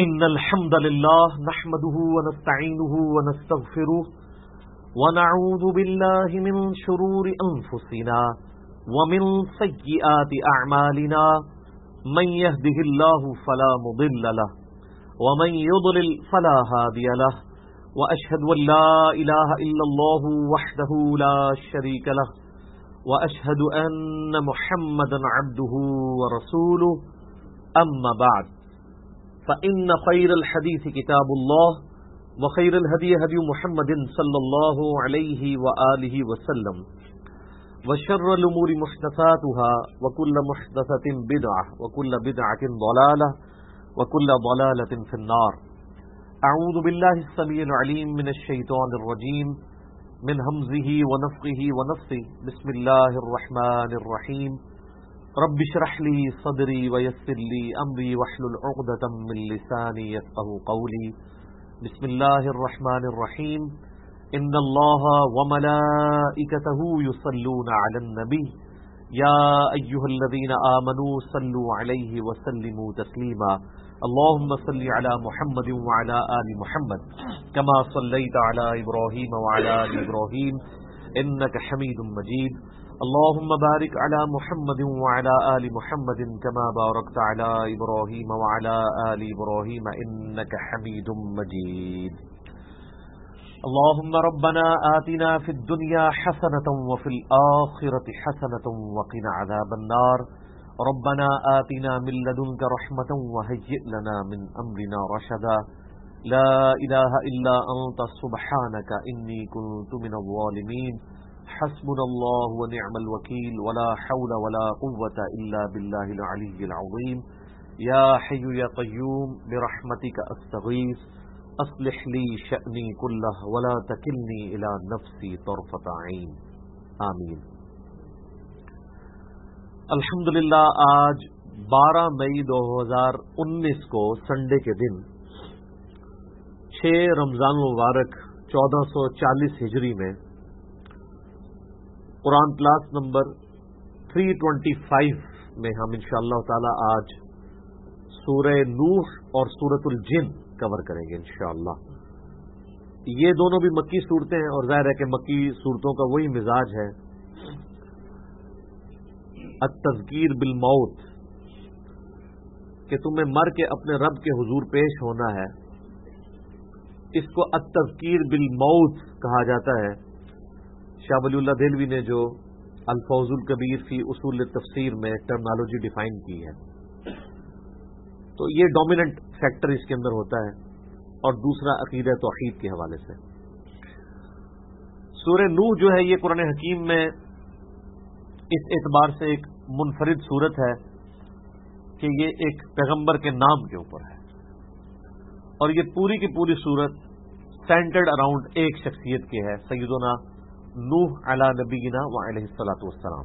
إن الحمد لله نحمده ونستعينه ونستغفره ونعوذ بالله من شرور أنفسنا ومن سيئات أعمالنا من يهده الله فلا مضل له ومن يضلل فلا هادي له وأشهد أن لا إله إلا الله وحده لا شريك له وأشهد أن محمدا عبده ورسوله أما بعد فإن خير الحديث كتاب الله وخير الهدي هدي محمد صلى الله عليه وآله وسلم وشر الأمور محدثاتها وكل محدثة بدعة وكل بدعة ضلالة وكل ضلالة في النار. أعوذ بالله السميع العليم من الشيطان الرجيم من همزه ونفخه ونفثه. بسم الله الرحمن الرحيم. رب اشرح لي صدري ويسر لي امري واحلل عقدة من لساني يفقهوا قولي. بسم الله الرحمن الرحيم. ان الله وملائكته يصلون على النبي يا ايها الذين آمنوا صلوا عليه وسلموا تسليما. اللهم صل على محمد وعلى آل محمد كما صليت على إبراهيم وعلى آل إبراهيم إنك حميد مجيد. اللهم بارك على محمد وعلى آل محمد كما باركت على إبراهيم وعلى آل إبراهيم إنك حميد مجيد. اللهم ربنا آتنا في الدنيا حسنة وفي الآخرة حسنة وقنا عذاب النار. ربنا آتنا من لدنك رحمة وهيئ لنا من أمرنا رشدا. لا إله إلا أنت سبحانك إني كنت من الظالمين. حسبنا الله ونعم الوكيل ولا حول ولا قوة إلا بالله العلي العظيم. يا حي يا قيوم برحمتك أستغيث أصلح لي شأني كله ولا تكلني إلى نفسي طرفة عين. آمین. الحمدللہ آج 12 مئی 2019 کو سنڈے کے دن 6 رمضان المبارک 1440 ہجری میں قرآن کلاس نمبر 325 میں ہم انشاءاللہ تعالی آج سورہ نوح اور سورۃ الجن کور کریں گے انشاءاللہ. یہ دونوں بھی مکی صورتیں ہیں اور ظاہر ہے کہ مکی صورتوں کا وہی مزاج ہے التذکیر بالموت کہ تمہیں مر کے اپنے رب کے حضور پیش ہونا ہے. اس کو التذکیر بالموت کہا جاتا ہے. شاہ ولی اللہ دہلوی نے جو الفوز الکبیر فی اصول تفسیر میں ٹرمنالوجی ڈیفائن کی ہے تو یہ ڈومیننٹ فیکٹر اس کے اندر ہوتا ہے. اور دوسرا عقیدہ توحید کے حوالے سے سورہ نوح جو ہے یہ قرآن حکیم میں اس اعتبار سے ایک منفرد صورت ہے کہ یہ ایک پیغمبر کے نام کے اوپر ہے اور یہ پوری کی پوری صورت سینٹرڈ اراؤنڈ ایک شخصیت کی ہے سیدنا نوح علی نبینا وعلیہ الصلوۃ والسلام.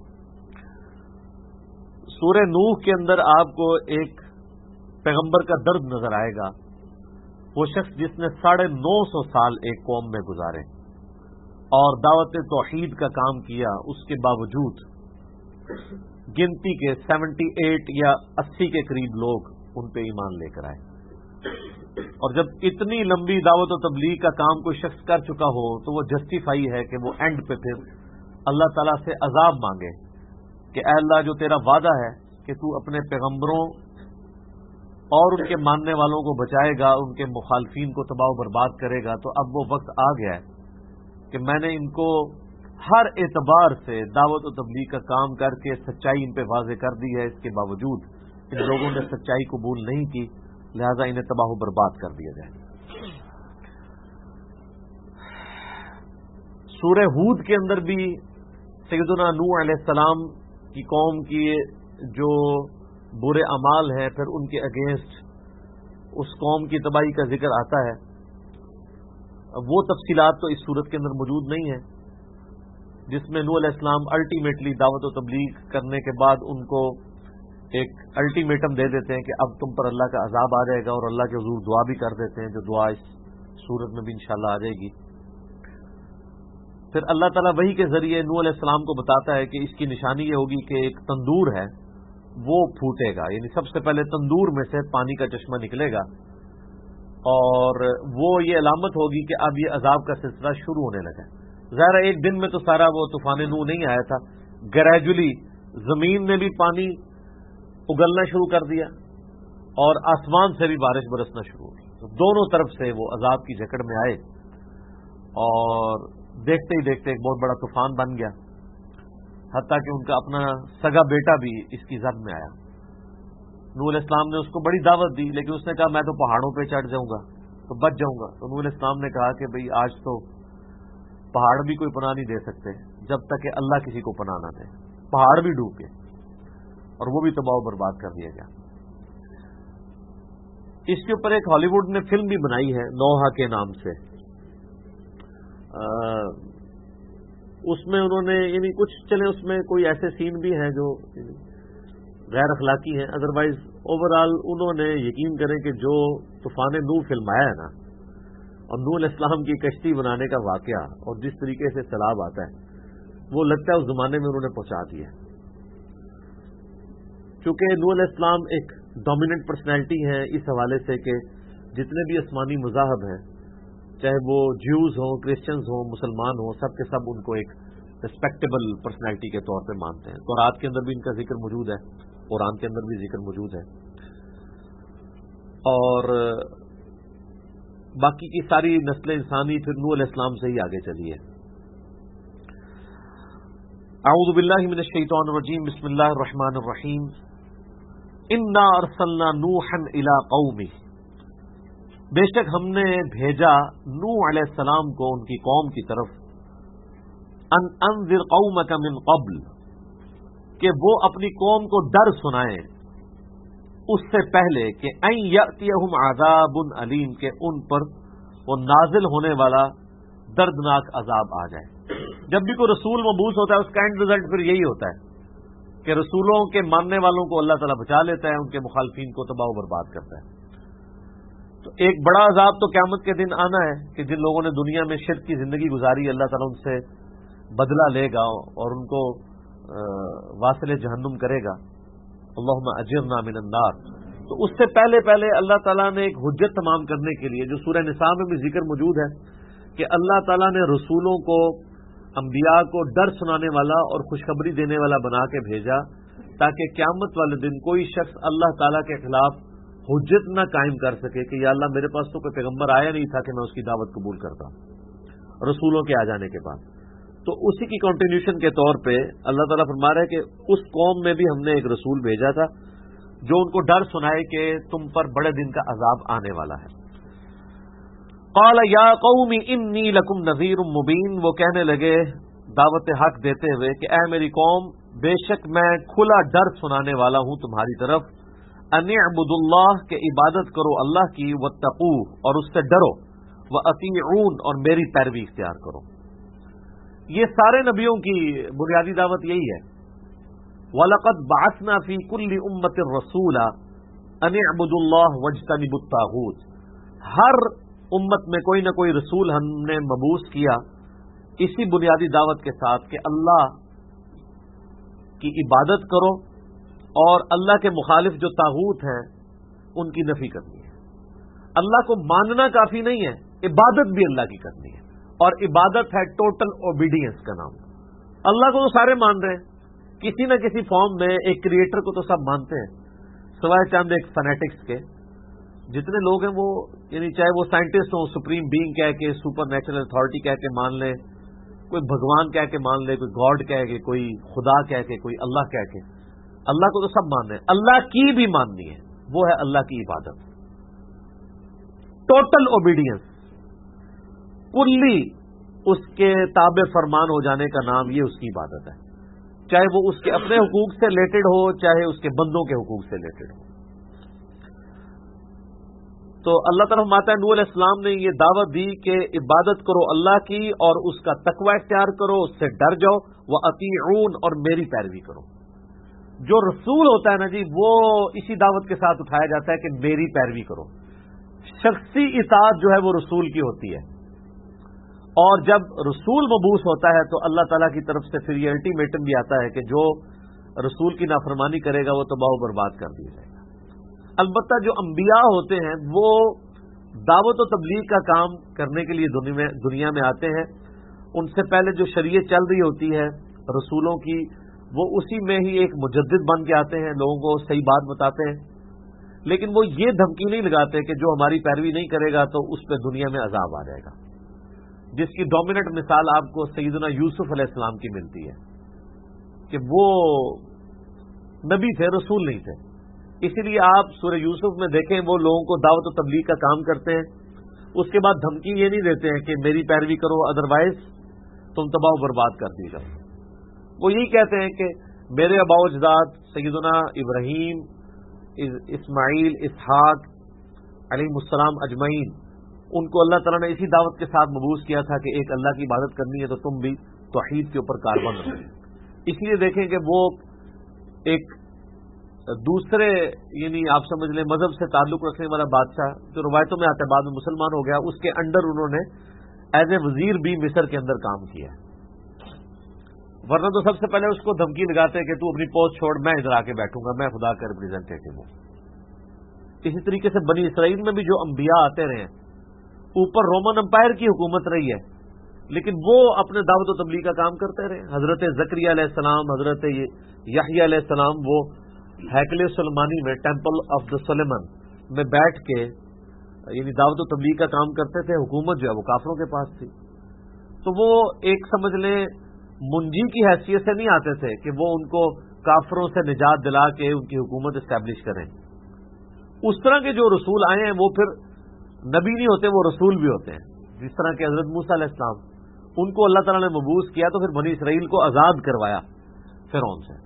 سورہ نوح کے اندر آپ کو ایک پیغمبر کا درد نظر آئے گا. وہ شخص جس نے 950 سال ایک قوم میں گزارے اور دعوت توحید کا کام کیا، اس کے باوجود گنتی کے 78 یا 80 کے قریب لوگ ان پہ ایمان لے کر آئے. اور جب اتنی لمبی دعوت و تبلیغ کا کام کوئی شخص کر چکا ہو تو وہ جسٹیفائی ہے کہ وہ اینڈ پہ پھر اللہ تعالیٰ سے عذاب مانگے کہ اے اللہ جو تیرا وعدہ ہے کہ تو اپنے پیغمبروں اور ان کے ماننے والوں کو بچائے گا، ان کے مخالفین کو تباہ و برباد کرے گا، تو اب وہ وقت آ گیا ہے کہ میں نے ان کو ہر اعتبار سے دعوت و تبلیغ کا کام کر کے سچائی ان پہ واضح کر دی ہے. اس کے باوجود ان لوگوں نے سچائی قبول نہیں کی، لہذا انہیں تباہ و برباد کر دیا جائے. سورہ ہود کے اندر بھی سیدنا نوح علیہ السلام کی قوم کی جو برے اعمال ہیں پھر ان کے اگینسٹ اس قوم کی تباہی کا ذکر آتا ہے. وہ تفصیلات تو اس صورت کے اندر موجود نہیں ہیں جس میں نوح علیہ السلام الٹیمیٹلی دعوت و تبلیغ کرنے کے بعد ان کو ایک الٹیمیٹم دے دیتے ہیں کہ اب تم پر اللہ کا عذاب آ جائے گا اور اللہ کے حضور دعا بھی کر دیتے ہیں جو دعا اس صورت میں بھی انشاءاللہ آ جائے گی. پھر اللہ تعالیٰ وحی کے ذریعے نوح علیہ السلام کو بتاتا ہے کہ اس کی نشانی یہ ہوگی کہ ایک تندور ہے وہ پھوٹے گا، یعنی سب سے پہلے تندور میں سے پانی کا چشمہ نکلے گا، اور وہ یہ علامت ہوگی کہ اب یہ عذاب کا سلسلہ شروع ہونے لگا۔ ظاہر ایک دن میں تو سارا وہ طوفان نوح نہیں آیا تھا، گریجولی زمین نے بھی پانی اگلنا شروع کر دیا اور آسمان سے بھی بارش برسنا شروع ہوئی، تو دونوں طرف سے وہ عذاب کی جکڑ میں آئے، اور دیکھتے ہی دیکھتے ایک بہت بڑا طوفان بن گیا، حتیٰ کہ ان کا اپنا سگا بیٹا بھی اس کی زد میں آیا۔ نوح علیہ السلام نے اس کو بڑی دعوت دی، لیکن اس نے کہا میں تو پہاڑوں پہ چڑھ جاؤں گا تو بچ جاؤں گا۔ تو نوح علیہ السلام نے کہا کہ بھئی آج تو پہاڑ بھی کوئی پناہ نہیں دے سکتے جب تک کہ اللہ کسی کو پناہ نہ دے، پہاڑ بھی ڈوب گئے اور وہ بھی تباہ و برباد کر دیا گیا۔ اس کے اوپر ایک ہالی ووڈ نے فلم بھی بنائی ہے نوح کے نام سے، اس میں انہوں نے یعنی کچھ چلے اس میں کوئی ایسے سین بھی ہیں جو غیر اخلاقی ہیں، ادروائز اوور آل انہوں نے یقین کریں کہ جو طوفان نوح فلم آیا ہے نا، اور نوح علیہ السلام کی کشتی بنانے کا واقعہ اور جس طریقے سے سیلاب آتا ہے، وہ لگتا ہے اس زمانے میں انہوں نے پہنچا دیا۔ چونکہ نوح علیہ السلام ایک ڈومیننٹ پرسنالٹی ہیں اس حوالے سے کہ جتنے بھی آسمانی مذاہب ہیں، چاہے وہ جیوز ہوں، کرسچنز ہوں، مسلمان ہوں، سب کے سب ان کو ایک ریسپیکٹیبل پرسنالٹی کے طور پہ مانتے ہیں۔ تورات کے اندر بھی ان کا ذکر موجود ہے، قرآن کے اندر بھی ذکر موجود ہے، اور باقی کی ساری نسل انسانی پھر نوح علیہ السلام سے ہی آگے چلی ہے۔ اعوذ باللہ من الشیطان الرجیم، بسم اللہ الرحمن الرحیم۔ انا ارسلنا نوحا الی قومہ، بے شک ہم نے بھیجا نوح علیہ السلام کو ان کی قوم کی طرف، ان انذر قومک من قبل، کہ وہ اپنی قوم کو ڈر سنائیں اس سے پہلے کہ ان یأتیہم عذاب علیم، کہ ان پر وہ نازل ہونے والا دردناک عذاب آ جائے۔ جب بھی کوئی رسول مبعوث ہوتا ہے اس کا اینڈ رزلٹ پھر یہی ہوتا ہے کہ رسولوں کے ماننے والوں کو اللہ تعالیٰ بچا لیتا ہے، ان کے مخالفین کو تباہ و برباد کرتا ہے۔ تو ایک بڑا عذاب تو قیامت کے دن آنا ہے کہ جن لوگوں نے دنیا میں شرک کی زندگی گزاری، اللہ تعالیٰ ان سے بدلہ لے گا اور ان کو واصل جہنم کرے گا۔ اللہم اجرنا من النار۔ تو اس سے پہلے اللہ تعالیٰ نے ایک حجت تمام کرنے کے لیے، جو سورہ نساء میں بھی ذکر موجود ہے، کہ اللہ تعالیٰ نے رسولوں کو، انبیاء کو ڈر سنانے والا اور خوشخبری دینے والا بنا کے بھیجا، تاکہ قیامت والے دن کوئی شخص اللہ تعالیٰ کے خلاف حجت نہ قائم کر سکے کہ یا اللہ میرے پاس تو کوئی پیغمبر آیا نہیں تھا کہ میں اس کی دعوت قبول کرتا رسولوں کے آ جانے کے بعد۔ تو اسی کی کنٹینیوشن کے طور پہ اللہ تعالیٰ فرما رہا ہے کہ اس قوم میں بھی ہم نے ایک رسول بھیجا تھا جو ان کو ڈر سنائے کہ تم پر بڑے دن کا عذاب آنے والا ہے۔ قال یا قوم انی لکم نذیر مبین، وہ کہنے لگے دعوت حق دیتے ہوئے کہ اے میری قوم، بے شک میں کھلا ڈر سنانے والا ہوں تمہاری طرف، ان اعبدوا اللہ، کہ عبادت کرو اللہ کی، واتقوہ، اور اس سے ڈرو، واطیعون، اور میری پیروی اختیار کرو۔ یہ سارے نبیوں کی بنیادی دعوت یہی ہے۔ وَلَقَدْ بَعَثْنَا فِي كُلِّ أُمَّةٍ رَسُولًا أَنِ اعْبُدُوا اللَّهَ وَاجْتَنِبُوا الطَّاغُوتَ، ہر امت میں کوئی نہ کوئی رسول ہم نے مبعوث کیا اسی بنیادی دعوت کے ساتھ کہ اللہ کی عبادت کرو اور اللہ کے مخالف جو طاغوت ہیں ان کی نفی کرنی ہے۔ اللہ کو ماننا کافی نہیں ہے، عبادت بھی اللہ کی کرنی ہے، اور عبادت ہے ٹوٹل اوبیڈینس کا نام۔ اللہ کو تو سارے مان رہے ہیں، کسی نہ کسی فارم میں ایک کریٹر کو تو سب مانتے ہیں، سوائے چند ایک فنیٹکس کے۔ جتنے لوگ ہیں وہ یعنی چاہے وہ سائنٹسٹ ہوں، سپریم بینگ کہہ کے، سپر نیچرل اتھارٹی کہہ کے مان لیں، کوئی بھگوان کہہ کے مان لے، کوئی گاڈ کہہ کے، کوئی خدا کہہ کے، کوئی اللہ کہہ کے، اللہ کو تو سب مان رہے ہیں۔ اللہ کی بھی ماننی ہے، وہ ہے اللہ کی عبادت، ٹوٹل اوبیڈینس، کلی اس کے تابع فرمان ہو جانے کا نام یہ اس کی عبادت ہے، چاہے وہ اس کے اپنے حقوق سے ریلیٹڈ ہو، چاہے اس کے بندوں کے حقوق سے ریلیٹڈ ہو۔ تو اللہ تعالیٰ فرماتا ہے نوح علیہ السلام نے یہ دعوت دی کہ عبادت کرو اللہ کی اور اس کا تقوی اختیار کرو، اس سے ڈر جاؤ، وَأَطِيعُونَ، اور میری پیروی کرو۔ جو رسول ہوتا ہے نا جی، وہ اسی دعوت کے ساتھ اٹھایا جاتا ہے کہ میری پیروی کرو۔ شخصی اطاعت جو ہے وہ رسول کی ہوتی ہے، اور جب رسول مبعوث ہوتا ہے تو اللہ تعالیٰ کی طرف سے پھر یہ الٹیمیٹم بھی آتا ہے کہ جو رسول کی نافرمانی کرے گا وہ تباہ و برباد کر دیا جائے گا۔ البتہ جو انبیاء ہوتے ہیں وہ دعوت و تبلیغ کا کام کرنے کے لیے دنیا میں آتے ہیں، ان سے پہلے جو شریعت چل رہی ہوتی ہے رسولوں کی، وہ اسی میں ہی ایک مجدد بن کے آتے ہیں، لوگوں کو صحیح بات بتاتے ہیں، لیکن وہ یہ دھمکی نہیں لگاتے کہ جو ہماری پیروی نہیں کرے گا تو اس پہ دنیا میں عذاب آ جائے گا، جس کی ڈومیننٹ مثال آپ کو سیدنا یوسف علیہ السلام کی ملتی ہے کہ وہ نبی تھے، رسول نہیں تھے۔ اسی لیے آپ سورہ یوسف میں دیکھیں وہ لوگوں کو دعوت و تبلیغ کا کام کرتے ہیں، اس کے بعد دھمکی یہ نہیں دیتے ہیں کہ میری پیروی کرو ادروائز تم تباہ و برباد کر دی جاؤ۔ وہ یہی کہتے ہیں کہ میرے آباء و اجداد سیدنا ابراہیم، اسماعیل، اسحاق علیہ السلام اجمعین، ان کو اللہ تعالیٰ نے اسی دعوت کے ساتھ مبعوث کیا تھا کہ ایک اللہ کی عبادت کرنی ہے تو تم بھی توحید کے اوپر کاربند رہو۔ اس لیے دیکھیں کہ وہ ایک دوسرے یعنی آپ سمجھ لیں مذہب سے تعلق رکھنے والا بادشاہ جو روایتوں میں آتا ہے بعد میں مسلمان ہو گیا، اس کے انڈر انہوں نے ایز اے وزیر بھی مصر کے اندر کام کیا، ورنہ تو سب سے پہلے اس کو دھمکی لگاتے کہ تو اپنی پوسٹ چھوڑ، میں ادھر آ کے بیٹھوں گا، میں خدا کا ریپرزینٹیٹو ہوں۔ اسی طریقے سے بنی اسرائیل میں بھی جو انبیاء آتے رہے ہیں، اوپر رومن امپائر کی حکومت رہی ہے لیکن وہ اپنے دعوت و تبلیغ کا کام کرتے رہے۔ حضرت زکریا علیہ السلام، حضرت یحییٰ علیہ السلام وہ ہیکل سلیمانی میں ٹیمپل آف دا سلیمن میں بیٹھ کے یعنی دعوت و تبلیغ کا کام کرتے تھے، حکومت جو ہے وہ کافروں کے پاس تھی، تو وہ ایک سمجھ لیں منجی کی حیثیت سے نہیں آتے تھے کہ وہ ان کو کافروں سے نجات دلا کے ان کی حکومت اسٹیبلش کریں۔ اس طرح کے جو رسول آئے ہیں وہ پھر نبی نہیں ہوتے، وہ رسول بھی ہوتے ہیں، جس طرح کہ حضرت موسیٰ علیہ السلام، ان کو اللہ تعالیٰ نے مبعوث کیا تو پھر بنی اسرائیل کو آزاد کروایا فرعون سے۔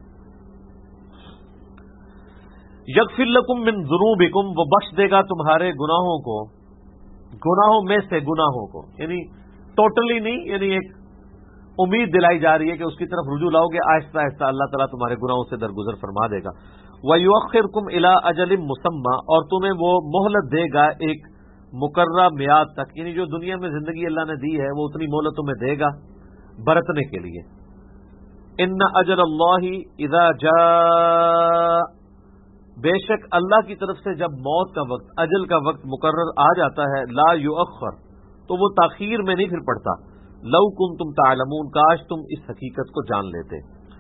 یغفر لکم من ذنوبکم، وہ بخش دے گا تمہارے گناہوں کو، گناہوں میں سے گناہوں کو، یعنی ٹوٹلی نہیں، یعنی ایک امید دلائی جا رہی ہے کہ اس کی طرف رجوع لاؤ گے، آہستہ آہستہ اللہ تعالیٰ تمہارے گناہوں سے درگزر فرما دے گا۔ وَيُؤَخِّرْكُمْ إِلَىٰ أَجَلٍ مُّسَمًّى، اور تمہیں وہ مہلت دے گا ایک مقررہ میعاد تک، یعنی جو دنیا میں زندگی اللہ نے دی ہے وہ اتنی مہلت تمہیں دے گا برتنے کے لیے۔ ان اجل اللہ اذا جاء، بے شک اللہ کی طرف سے جب موت کا وقت، اجل کا وقت مقرر آ جاتا ہے، لا یؤخر، تو وہ تاخیر میں نہیں پھر پڑتا۔ لو کنتم تعلمون، کاش تم اس حقیقت کو جان لیتے۔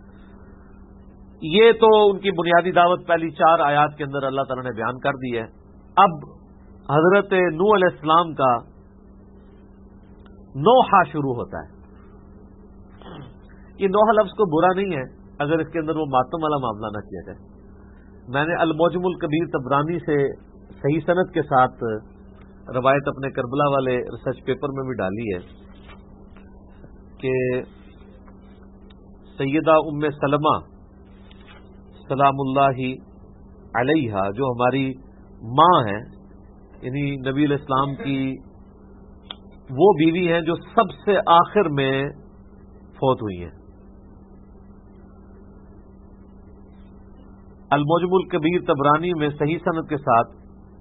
یہ تو ان کی بنیادی دعوت پہلی 4 آیات کے اندر اللہ تعالیٰ نے بیان کر دی ہے۔ اب حضرت نوح علیہ السلام کا نوحہ شروع ہوتا ہے۔ یہ نوحہ لفظ کو برا نہیں ہے اگر اس کے اندر وہ ماتم والا معاملہ نہ کیا جائے۔ میں نے المعجم الکبیر طبرانی سے صحیح سند کے ساتھ روایت اپنے کربلا والے ریسرچ پیپر میں بھی ڈالی ہے کہ سیدہ ام سلمہ سلام اللہ علیہا، جو ہماری ماں ہے، یعنی نبی علیہ السلام کی وہ بیوی ہیں جو سب سے آخر میں فوت ہوئی ہیں۔ المعجم الکبیر طبرانی میں صحیح سند کے ساتھ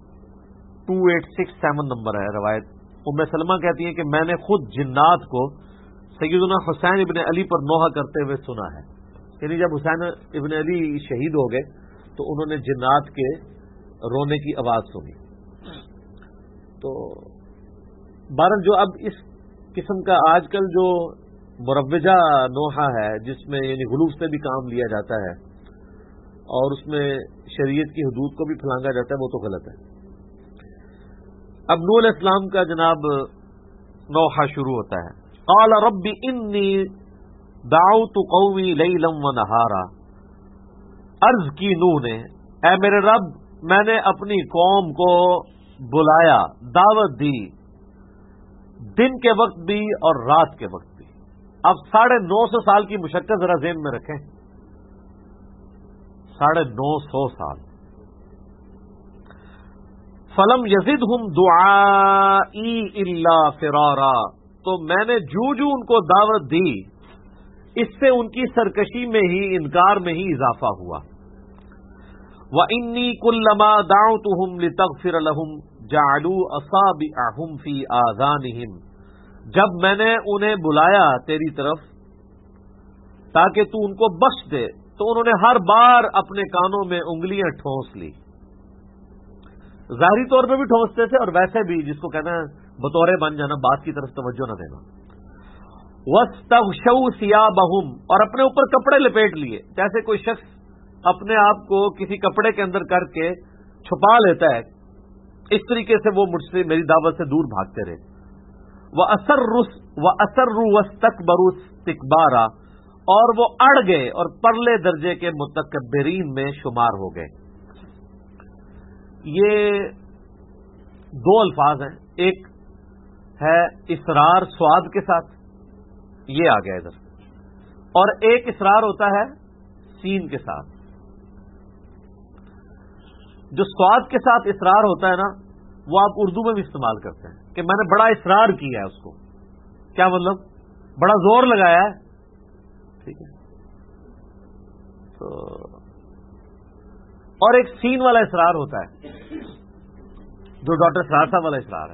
2867 نمبر ہے روایت۔ ام سلمہ کہتی ہیں کہ میں نے خود جنات کو سیدنا حسین ابن علی پر نوحہ کرتے ہوئے سنا ہے، یعنی جب حسین ابن علی شہید ہو گئے تو انہوں نے جنات کے رونے کی آواز سنی۔ تو بہرحال جو اب اس قسم کا آج کل جو مروجہ نوحہ ہے جس میں یعنی غلوف سے بھی کام لیا جاتا ہے اور اس میں شریعت کی حدود کو بھی پھلانگا جاتا ہے، وہ تو غلط ہے۔ اب نوح علیہ السلام کا جناب نوحہ شروع ہوتا ہے۔ قال رب انی دعوت قومی لیلا ونہارا، عرض کی نوح نے، اے میرے رب میں نے اپنی قوم کو بلایا، دعوت دی، دن کے وقت بھی اور رات کے وقت بھی۔ اب 950 سال کی مشقت ذرا ذہن میں رکھیں، 950 سال۔ فلم یزدہم دعائی الا فرارا، تو میں نے جو ان کو دعوت دی اس سے ان کی سرکشی میں ہی، انکار میں ہی اضافہ ہوا۔ وَإِنِّي كُلَّمَا دَعَوْتُهُمْ لِتَغْفِرَ لَهُمْ جَعَلُوا أَصَابِعَهُمْ فِي آذَانِهِمْ، جب میں نے انہیں بلایا تیری طرف تاکہ تو ان کو بخش دے تو انہوں نے ہر بار اپنے کانوں میں انگلیاں ٹھونس لی. ظاہری طور پہ بھی ٹھونستے تھے اور ویسے بھی جس کو کہنا ہے بطورے بن جانا، بات کی طرف توجہ نہ دینا. وَاسْتَغْشَوْا ثِيَابَهُمْ، اور اپنے اوپر کپڑے لپیٹ لیے. جیسے کوئی شخص اپنے آپ کو کسی کپڑے کے اندر کر کے چھپا لیتا ہے، اس طریقے سے وہ مجھ سے میری دعوت سے دور بھاگتے رہے. وَأَسَرُّوا وَاسْتَكْبَرُوا اسْتِكْبَارًا، اور وہ اڑ گئے اور پرلے درجے کے متکبرین میں شمار ہو گئے. یہ دو الفاظ ہیں، ایک ہے اصرار سواد کے ساتھ، یہ آ گیا ادھر، اور ایک اصرار ہوتا ہے سین کے ساتھ. جو سواد کے ساتھ اصرار ہوتا ہے نا، وہ آپ اردو میں بھی استعمال کرتے ہیں کہ میں نے بڑا اصرار کیا ہے اس کو. کیا مطلب؟ بڑا زور لگایا ہے. ٹھیک ہے. تو اور ایک سین والا اصرار ہوتا ہے جو ڈاکٹر سرار صاحب والا اصرار ہے.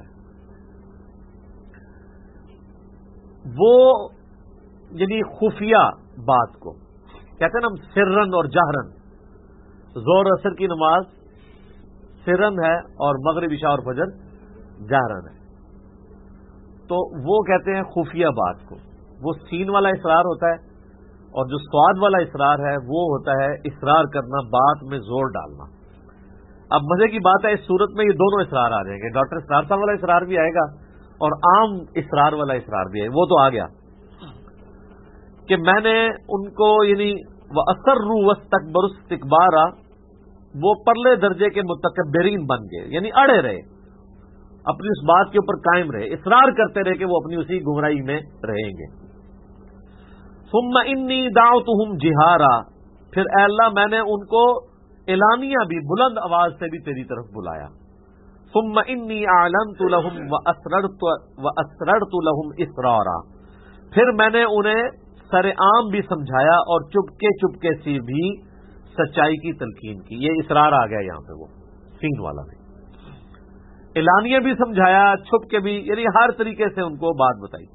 وہ یعنی خفیہ بات کو کہتے ہیں نا ہم سرن اور جہرن. زور اثر کی نماز سرن ہے اور مغرب عشاء اور فجر جہرن ہے. تو وہ کہتے ہیں خفیہ بات کو. وہ سین والا اصرار ہوتا ہے، اور جو سواد والا اصرار ہے وہ ہوتا ہے اصرار کرنا، بات میں زور ڈالنا. اب مزے کی بات ہے اس صورت میں یہ دونوں اصرار آ جائیں گے. ڈاکٹر سرار صاحب والا اصرار بھی آئے گا اور عام اصرار والا اصرار بھی ہے. وہ تو آ گیا کہ میں نے ان کو یعنی وَأَسَرُّوا وَاسْتَكْبَرُوا اسْتِكْبَارًا، وہ پرلے درجے کے متکبرین بن گئے، یعنی اڑے رہے، اپنی اس بات کے اوپر قائم رہے، اصرار کرتے رہے کہ وہ اپنی اسی گمراہی میں رہیں گے. ثُمَّ إِنِّي دَعَوْتُهُمْ جِهَارًا، پھر اے اللہ میں نے ان کو اعلانیہ بھی بلند آواز سے بھی تیری طرف بلایا. ثُمَّ إِنِّي أَعْلَنْتُ لَهُمْ وَأَسْرَرْتُ لَهُمْ إِسْرَارًا، پھر میں نے انہیں سر عام بھی سمجھایا اور چپکے چپکے سی بھی سچائی کی تلقین کی. یہ اصرار آ گیا یہاں پہ، وہ سین والا بھی اعلانیہ بھی سمجھایا، چھپ کے بھی، یعنی ہر طریقے سے ان کو بات بتائی.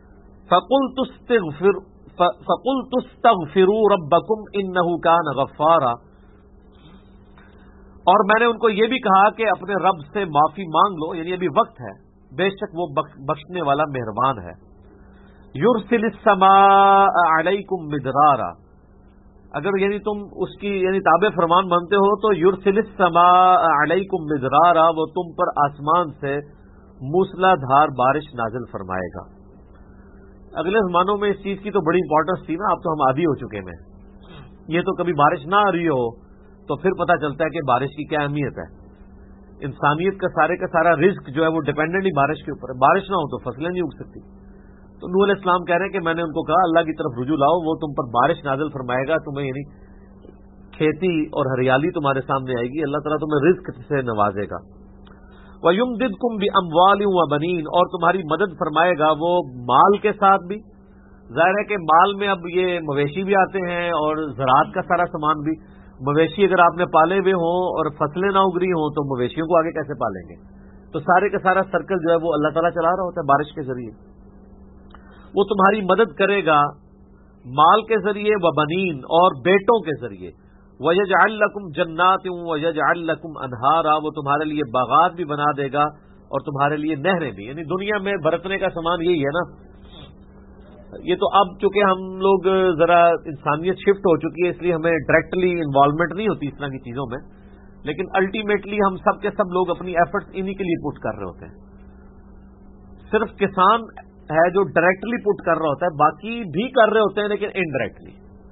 فَقُلْتُ اسْتَغْفِرُوا رَبَّكُمْ إِنَّهُ كَانَ غَفَّارًا، اور میں نے ان کو یہ بھی کہا کہ اپنے رب سے معافی مانگ لو، یعنی ابھی وقت ہے، بے شک وہ بخشنے والا مہربان ہے. یرسل السماء علیکم مدرارا، اگر یعنی تم اس کی یعنی تابع فرمان مانتے ہو تو یرسل السماء علیکم مدرارا، وہ تم پر آسمان سے موسلا دھار بارش نازل فرمائے گا. اگلے زمانوں میں اس چیز کی تو بڑی امپورٹنس تھی نا، اب تو ہم عادی ہو چکے ہیں. یہ تو کبھی بارش نہ آ رہی ہو تو پھر پتہ چلتا ہے کہ بارش کی کیا اہمیت ہے. انسانیت کا سارا رزق جو ہے وہ ڈیپینڈنٹ ہی بارش کے اوپر ہے. بارش نہ ہو تو فصلیں نہیں اگ سکتی. تو نوح علیہ السلام کہہ رہے ہیں کہ میں نے ان کو کہا اللہ کی طرف رجوع لاؤ، وہ تم پر بارش نازل فرمائے گا، تمہیں یعنی کھیتی اور ہریالی تمہارے سامنے آئے گی، اللہ تعالیٰ تمہیں رزق سے نوازے گا. وَيُمْدِدْكُمْ بِأَمْوَالٍ وَبَنِينَ، اور تمہاری مدد فرمائے گا وہ مال کے ساتھ بھی. ظاہر ہے کہ مال میں اب یہ مویشی بھی آتے ہیں اور زراعت کا سارا سامان بھی. مویشی اگر آپ نے پالے ہوئے ہوں اور فصلیں نہ اگ رہی ہوں تو مویشیوں کو آگے کیسے پالیں گے؟ تو سارے کا سارا سرکل جو ہے وہ اللہ تعالیٰ چلا رہا ہوتا ہے بارش کے ذریعے. وہ تمہاری مدد کرے گا مال کے ذریعے، وبنین، اور بیٹوں کے ذریعے. وَيَجْعَلْ لَكُمْ جَنَّاتٍ وَيَجْعَلْ لَكُمْ أَنْهَارًا، وہ تمہارے لیے باغات بھی بنا دے گا اور تمہارے لیے نہریں بھی. یعنی دنیا میں برتنے کا سامان یہی ہے نا. یہ تو اب چونکہ ہم لوگ ذرا انسانیت شفٹ ہو چکی ہے، اس لیے ہمیں ڈائریکٹلی انوالومنٹ نہیں ہوتی اس طرح کی چیزوں میں، لیکن الٹیمیٹلی ہم سب کے سب لوگ اپنی ایفرٹس انہی کے لیے پٹ کر رہے ہوتے ہیں. صرف کسان ہے جو ڈائریکٹلی پٹ کر رہا ہوتا ہے، باقی بھی کر رہے ہوتے ہیں لیکن انڈائریکٹلی.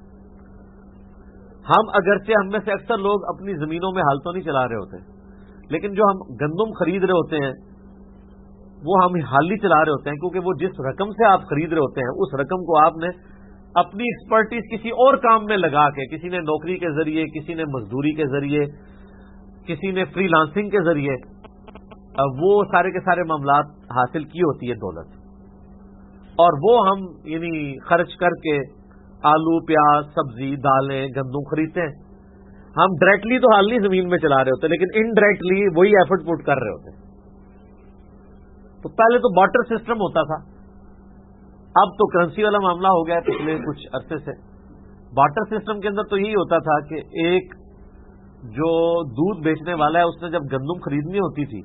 ہم اگرچہ ہم میں سے اکثر لوگ اپنی زمینوں میں ہل تو نہیں چلا رہے ہوتے، لیکن جو ہم گندم خرید رہے ہوتے ہیں وہ ہم حال ہی چلا رہے ہوتے ہیں، کیونکہ وہ جس رقم سے آپ خرید رہے ہوتے ہیں اس رقم کو آپ نے اپنی ایکسپرٹیز کسی اور کام میں لگا کے، کسی نے نوکری کے ذریعے، کسی نے مزدوری کے ذریعے، کسی نے فری لانسنگ کے ذریعے، وہ سارے کے سارے معاملات حاصل کی ہوتی ہے دولت، اور وہ ہم یعنی خرچ کر کے آلو، پیاز، سبزی، دالیں، گندم خریدتے ہیں. ہم ڈائریکٹلی تو حال نہیں زمین میں چلا رہے ہوتے، لیکن انڈائریکٹلی وہی ایفرٹ پٹ کر رہے ہوتے ہیں. تو پہلے تو بارٹر سسٹم ہوتا تھا، اب تو کرنسی والا معاملہ ہو گیا پچھلے کچھ عرصے سے. بارٹر سسٹم کے اندر تو یہی ہوتا تھا کہ ایک جو دودھ بیچنے والا ہے اس نے جب گندم خریدنی ہوتی تھی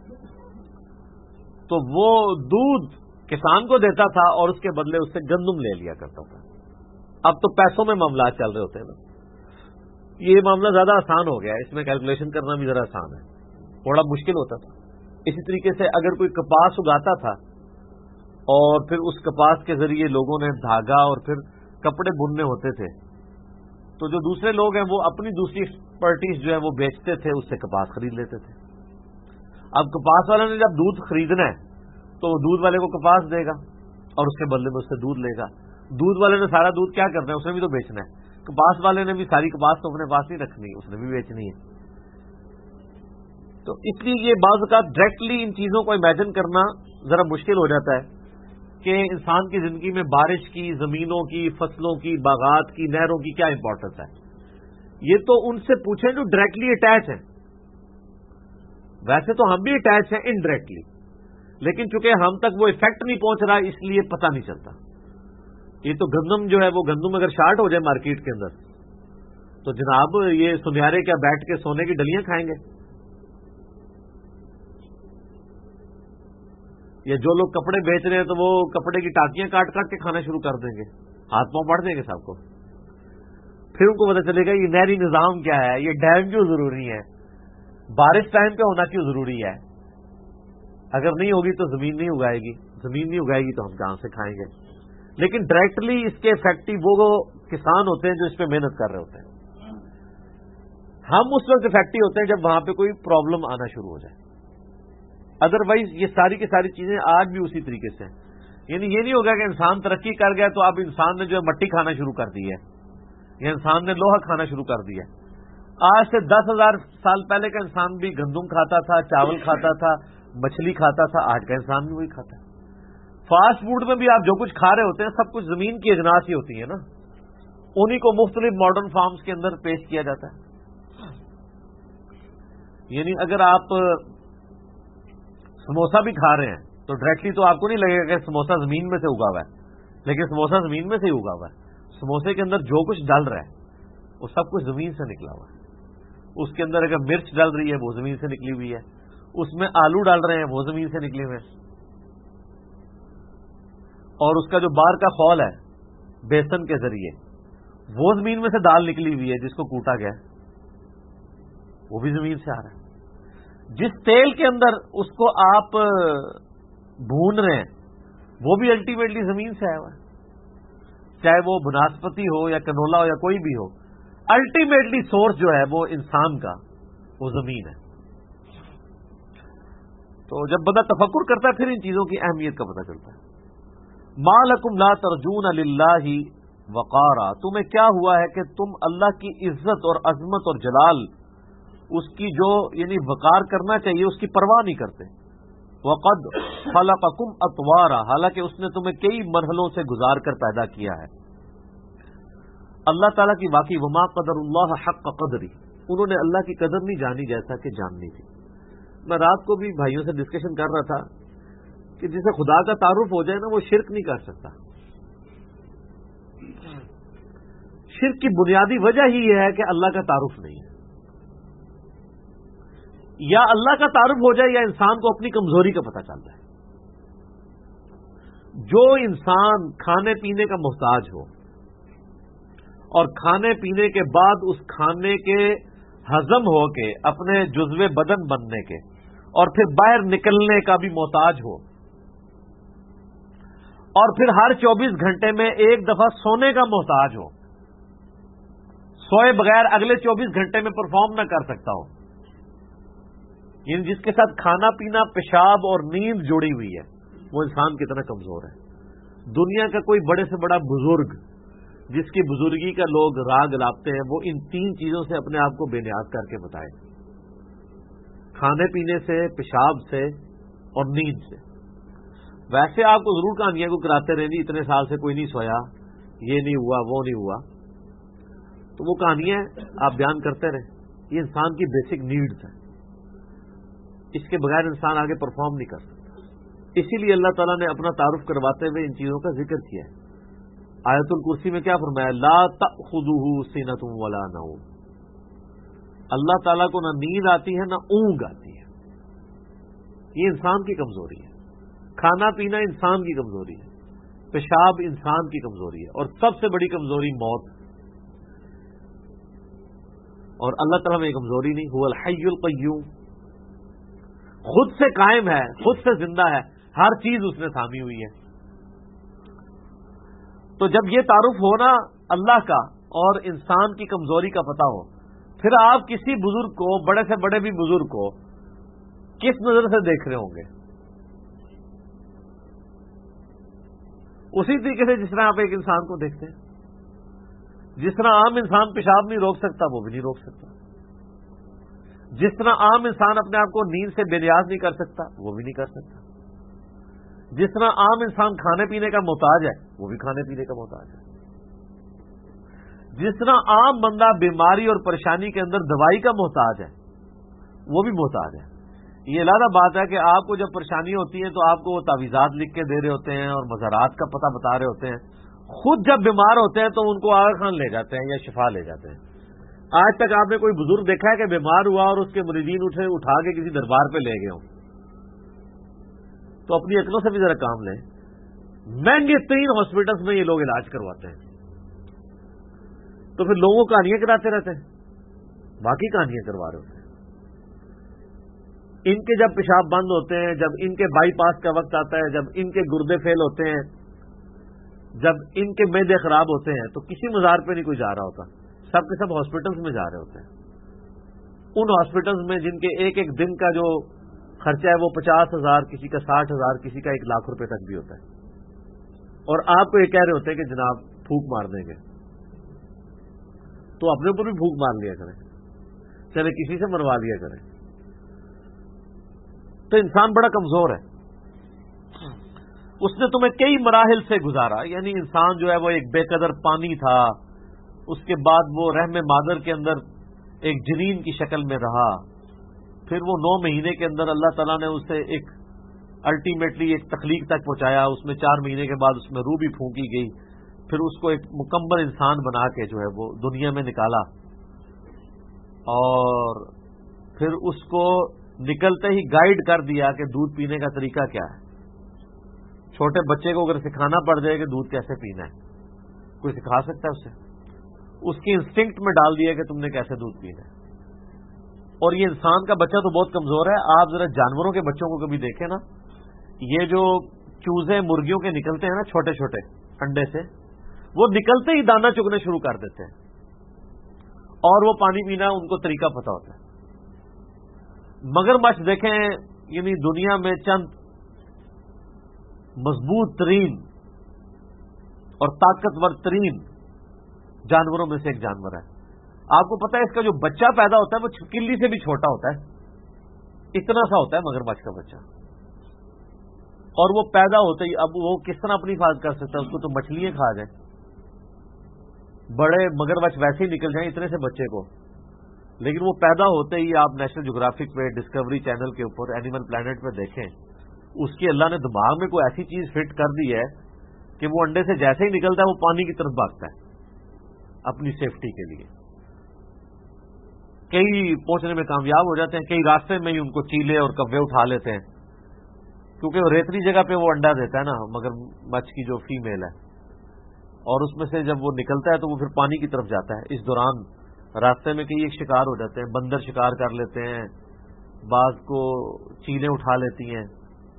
تو وہ دودھ کسان کو دیتا تھا اور اس کے بدلے اس سے گندم لے لیا کرتا تھا. اب تو پیسوں میں معاملات چل رہے ہوتے ہیں نا. یہ معاملہ زیادہ آسان ہو گیا ہے, اس میں کیلکولیشن کرنا بھی ذرا آسان ہے, تھوڑا مشکل ہوتا تھا. اسی طریقے سے اگر کوئی کپاس اگاتا تھا اور پھر اس کپاس کے ذریعے لوگوں نے دھاگا اور پھر کپڑے بننے ہوتے تھے تو جو دوسرے لوگ ہیں وہ اپنی دوسری ایکسپرٹیز جو ہے وہ بیچتے تھے, اس سے کپاس خرید لیتے تھے. اب کپاس والے نے جب دودھ خریدنا ہے تو وہ دودھ والے کو کپاس دے گا اور اس کے بدلے میں اس سے دودھ لے گا. دودھ والے نے سارا دودھ کیا کرنا ہے, اس نے بھی تو بیچنا ہے. کپاس والے نے بھی ساری کپاس تو اپنے پاس نہیں رکھنی, اس نے بھی بیچنی ہے. تو اس لیے یہ بعض اوقات ڈائریکٹلی ان چیزوں کو امیجن کرنا ذرا مشکل ہو جاتا ہے کہ انسان کی زندگی میں بارش کی, زمینوں کی, فصلوں کی, باغات کی, نہروں کی کیا امپورٹنس ہے. یہ تو ان سے پوچھیں جو ڈائریکٹلی اٹیچ ہیں. ویسے تو ہم بھی اٹیچ ہیں انڈائریکٹلی, لیکن چونکہ ہم تک وہ افیکٹ نہیں پہنچ رہا اس لیے پتہ نہیں چلتا. یہ تو گندم جو ہے وہ گندم اگر شارٹ ہو جائے مارکیٹ کے اندر تو جناب یہ سنیارے کیا بیٹھ کے سونے کی ڈلیاں کھائیں گے, یا جو لوگ کپڑے بیچ رہے ہیں تو وہ کپڑے کی ٹاکیاں کاٹ کاٹ کے کھانا شروع کر دیں گے, ہاتھ پاؤں پڑ دیں گے سب کو. پھر ان کو پتہ چلے گا یہ نہری نظام کیا ہے, یہ ڈیم کیوں ضروری ہے, بارش ٹائم پہ ہونا کیوں ضروری ہے. اگر نہیں ہوگی تو زمین نہیں اگائے گی, زمین نہیں اگائے گی تو ہم کہاں سے کھائیں گے. لیکن ڈائریکٹلی اس کے افیکٹو وہ کسان ہوتے ہیں جو اس پہ محنت کر رہے ہوتے ہیں. ہم اس وقت افیکٹو ہوتے ہیں جب وہاں پہ کوئی پرابلم آنا شروع ہو جائے. ادروائز یہ ساری کی ساری چیزیں آج بھی اسی طریقے سے ہیں. یعنی یہ نہیں ہوگا کہ انسان ترقی کر گیا تو اب انسان نے جو ہے مٹی کھانا شروع کر دی ہے یا انسان نے لوہا کھانا شروع کر دیا. آج سے 10,000 سال پہلے کا انسان بھی گندم کھاتا تھا, چاول کھاتا تھا, مچھلی کھاتا تھا. آج کا انسان بھی وہی کھاتا ہے. فاسٹ فوڈ میں بھی آپ جو کچھ کھا رہے ہوتے ہیں سب کچھ زمین کی اجناس ہی ہوتی ہے نا, انہی کو مختلف ماڈرن فارمز کے اندر پیش کیا جاتا ہے. یعنی اگر آپ سموسا بھی کھا رہے ہیں تو ڈائریکٹلی تو آپ کو نہیں لگے گا کہ سموسا زمین میں سے اگا ہوا ہے, لیکن سموسا زمین میں سے ہی اگا ہوا ہے. سموسے کے اندر جو کچھ ڈل رہا ہے وہ سب کچھ زمین سے نکلا ہوا ہے. اس کے اندر اگر مرچ ڈل رہی ہے وہ زمین سے نکلی ہوئی ہے, اس میں آلو ڈال رہے ہیں وہ زمین سے نکلے ہوئے ہیں, اور اس کا جو باہر کا خول ہے بیسن کے ذریعے وہ زمین میں سے دال نکلی ہوئی ہے جس کو کوٹا گیا وہ بھی زمین سے آ رہا ہے. جس تیل کے اندر اس کو آپ بھون رہے ہیں وہ بھی الٹیمیٹلی زمین سے آیا ہوا ہے. چاہے وہ بناسپتی ہو یا کنولا ہو یا کوئی بھی ہو, الٹیمیٹلی سورس جو ہے وہ انسان کا وہ زمین ہے. تو جب بندہ تفکر کرتا ہے پھر ان چیزوں کی اہمیت کا پتہ چلتا ہے. ما لکم لا ترجون للہ وقارا, تمہیں کیا ہوا ہے کہ تم اللہ کی عزت اور عظمت اور جلال, اس کی جو یعنی وقار کرنا چاہیے اس کی پرواہ نہیں کرتے. وقد خلقکم اطوارا, حالانکہ اس نے تمہیں کئی مرحلوں سے گزار کر پیدا کیا ہے. اللہ تعالیٰ کی واقعی وما قدر اللہ حق قدری, انہوں نے اللہ کی قدر نہیں جانی جیسا کہ جاننی تھی. میں رات کو بھی بھائیوں سے ڈسکشن کر رہا تھا کہ جسے خدا کا تعارف ہو جائے نا وہ شرک نہیں کر سکتا. شرک کی بنیادی وجہ ہی یہ ہے کہ اللہ کا تعارف نہیں ہے. یا اللہ کا تعارف ہو جائے یا انسان کو اپنی کمزوری کا پتہ چل جائے. جو انسان کھانے پینے کا محتاج ہو اور کھانے پینے کے بعد اس کھانے کے ہضم ہو کے اپنے جزو بدن بننے کے اور پھر باہر نکلنے کا بھی محتاج ہو, اور پھر ہر 24 گھنٹے میں ایک دفعہ سونے کا محتاج ہو, سوئے بغیر اگلے 24 گھنٹے میں پرفارم نہ کر سکتا ہو, یعنی جس کے ساتھ کھانا پینا, پیشاب اور نیند جڑی ہوئی ہے, وہ انسان کتنا کمزور ہے. دنیا کا کوئی بڑے سے بڑا بزرگ جس کی بزرگی کا لوگ راگ لاپتے ہیں وہ ان 3 چیزوں سے اپنے آپ کو بے نیاز کر کے بتائے, کھانے پینے سے, پیشاب سے اور نیند سے. ویسے آپ کو ضرور کہانیاں کو کراتے رہیں گے, اتنے سال سے کوئی نہیں سویا, یہ نہیں ہوا, وہ نہیں ہوا, تو وہ کہانیاں آپ بیان کرتے رہیں. یہ انسان کی بیسک نیڈز ہیں, اس کے بغیر انسان آگے پرفارم نہیں کر سکتا. اسی لیے اللہ تعالیٰ نے اپنا تعارف کرواتے ہوئے ان چیزوں کا ذکر کیا ہے. آیت الکرسی میں کیا فرمایا؟ لا تأخذہ سنۃ ولا نوم، اللہ تعالیٰ کو نہ نیند آتی ہے نہ اونگ آتی ہے. یہ انسان کی کمزوری ہے. کھانا پینا انسان کی کمزوری ہے، پیشاب انسان کی کمزوری ہے، اور سب سے بڑی کمزوری موت. اور اللہ تعالیٰ میں یہ کمزوری نہیں. هو الحی القیوم، خود سے قائم ہے، خود سے زندہ ہے، ہر چیز اس نے تھامی ہوئی ہے. تو جب یہ تعارف ہونا اللہ کا اور انسان کی کمزوری کا پتہ ہو، پھر آپ کسی بزرگ کو، بڑے سے بڑے بھی بزرگ کو کس نظر سے دیکھ رہے ہوں گے؟ اسی طریقے سے جس طرح آپ ایک انسان کو دیکھتے ہیں. جس طرح عام انسان پیشاب نہیں روک سکتا، وہ بھی نہیں روک سکتا. جس طرح عام انسان اپنے آپ کو نیند سے بے نیاز نہیں کر سکتا، وہ بھی نہیں کر سکتا. جس طرح عام انسان کھانے پینے کا محتاج ہے، وہ بھی کھانے پینے کا محتاج ہے. جس طرح عام بندہ بیماری اور پریشانی کے اندر دوائی کا محتاج ہے، وہ بھی محتاج ہے. یہ علیحدہ بات ہے کہ آپ کو جب پریشانی ہوتی ہے تو آپ کو وہ تعویذات لکھ کے دے رہے ہوتے ہیں اور مزارات کا پتہ بتا رہے ہوتے ہیں. خود جب بیمار ہوتے ہیں تو ان کو آغا خان لے جاتے ہیں یا شفا لے جاتے ہیں. آج تک آپ نے کوئی بزرگ دیکھا ہے کہ بیمار ہوا اور اس کے مریضین اٹھا کے کسی دربار پہ لے گئے ہوں؟ تو اپنی عقلوں سے بھی ذرا کام لیں. مہنگے ترین ہاسپٹلس میں یہ لوگ علاج کرواتے ہیں، تو پھر لوگوں کو کہانیاں کراتے رہتے ہیں، باقی کہانیاں کروا رہے ہوتے ہیں. ان کے جب پیشاب بند ہوتے ہیں، جب ان کے بائی پاس کا وقت آتا ہے، جب ان کے گردے فیل ہوتے ہیں، جب ان کے معدے خراب ہوتے ہیں، تو کسی مزار پہ نہیں کوئی جا رہا ہوتا، سب کے سب ہاسپٹلس میں جا رہے ہوتے ہیں. ان ہاسپٹلس میں جن کے ایک ایک دن کا جو خرچہ ہے وہ 50,000، کسی کا 60,000، کسی کا 1,00,000 روپے تک بھی ہوتا ہے. اور آپ کو یہ کہہ رہے ہوتے ہیں کہ جناب پھونک مار دیں گے، تو اپنے اوپر بھی پھونک مار لیا کریں، چلے کسی سے مروا لیا کریں. تو انسان بڑا کمزور ہے. اس نے تمہیں کئی مراحل سے گزارا، یعنی انسان جو ہے وہ ایک بے قدر پانی تھا، اس کے بعد وہ رحم مادر کے اندر ایک جنین کی شکل میں رہا، پھر وہ 9 مہینے کے اندر اللہ تعالیٰ نے اسے ایک الٹیمیٹلی ایک تخلیق تک پہنچایا. اس میں 4 مہینے کے بعد اس میں روح بھی پھونکی گئی، پھر اس کو ایک مکمل انسان بنا کے جو ہے وہ دنیا میں نکالا، اور پھر اس کو نکلتے ہی گائیڈ کر دیا کہ دودھ پینے کا طریقہ کیا ہے. چھوٹے بچے کو اگر سکھانا پڑ جائے کہ دودھ کیسے پینا ہے، کوئی سکھا سکتا ہے اسے؟ اس کی انسٹنکٹ میں ڈال دیا کہ تم نے کیسے دودھ پینا ہے. اور یہ انسان کا بچہ تو بہت کمزور ہے. آپ ذرا جانوروں کے بچوں کو کبھی دیکھیں نا، یہ جو چوزے مرغیوں کے نکلتے ہیں نا چھوٹے چھوٹے انڈے سے، وہ نکلتے ہی دانا چگنے شروع کر دیتے ہیں، اور وہ پانی پینا ان کو طریقہ پتہ ہوتا ہے. مگرمچھ دیکھیں، یعنی دنیا میں چند مضبوط ترین اور طاقتور ترین جانوروں میں سے ایک جانور ہے. آپ کو پتا ہے اس کا جو بچہ پیدا ہوتا ہے وہ کلی سے بھی چھوٹا ہوتا ہے، اتنا سا ہوتا ہے مگرمچھ کا بچہ. اور وہ پیدا ہوتا ہی، اب وہ کس طرح اپنی حفاظت کر سکتا ہے؟ اس کو تو مچھلیاں کھا جائیں، بڑے مگرمچھ ویسے ہی نکل جائیں اتنے سے بچے کو. لیکن وہ پیدا ہوتے ہی آپ نیشنل جغرافک پہ، ڈسکوری چینل کے اوپر، اینیمل پلانٹ پہ دیکھیں، اس کی اللہ نے دماغ میں کوئی ایسی چیز فٹ کر دی ہے کہ وہ انڈے سے جیسے ہی نکلتا ہے وہ پانی کی طرف بھاگتا ہے اپنی سیفٹی کے لیے. کئی پہنچنے میں کامیاب ہو جاتے ہیں، کئی راستے میں ہی ان کو چیلے اور کوے اٹھا لیتے ہیں، کیونکہ وہ ریتلی جگہ پہ وہ انڈا دیتا ہے نا مگر مچھ کی جو فیمیل ہے، اور اس میں سے جب وہ نکلتا ہے تو وہ پھر پانی کی طرف جاتا ہے. اس دوران راستے میں کئی ایک شکار ہو جاتے ہیں، بندر شکار کر لیتے ہیں، بعض کو چیلیں اٹھا لیتی ہیں،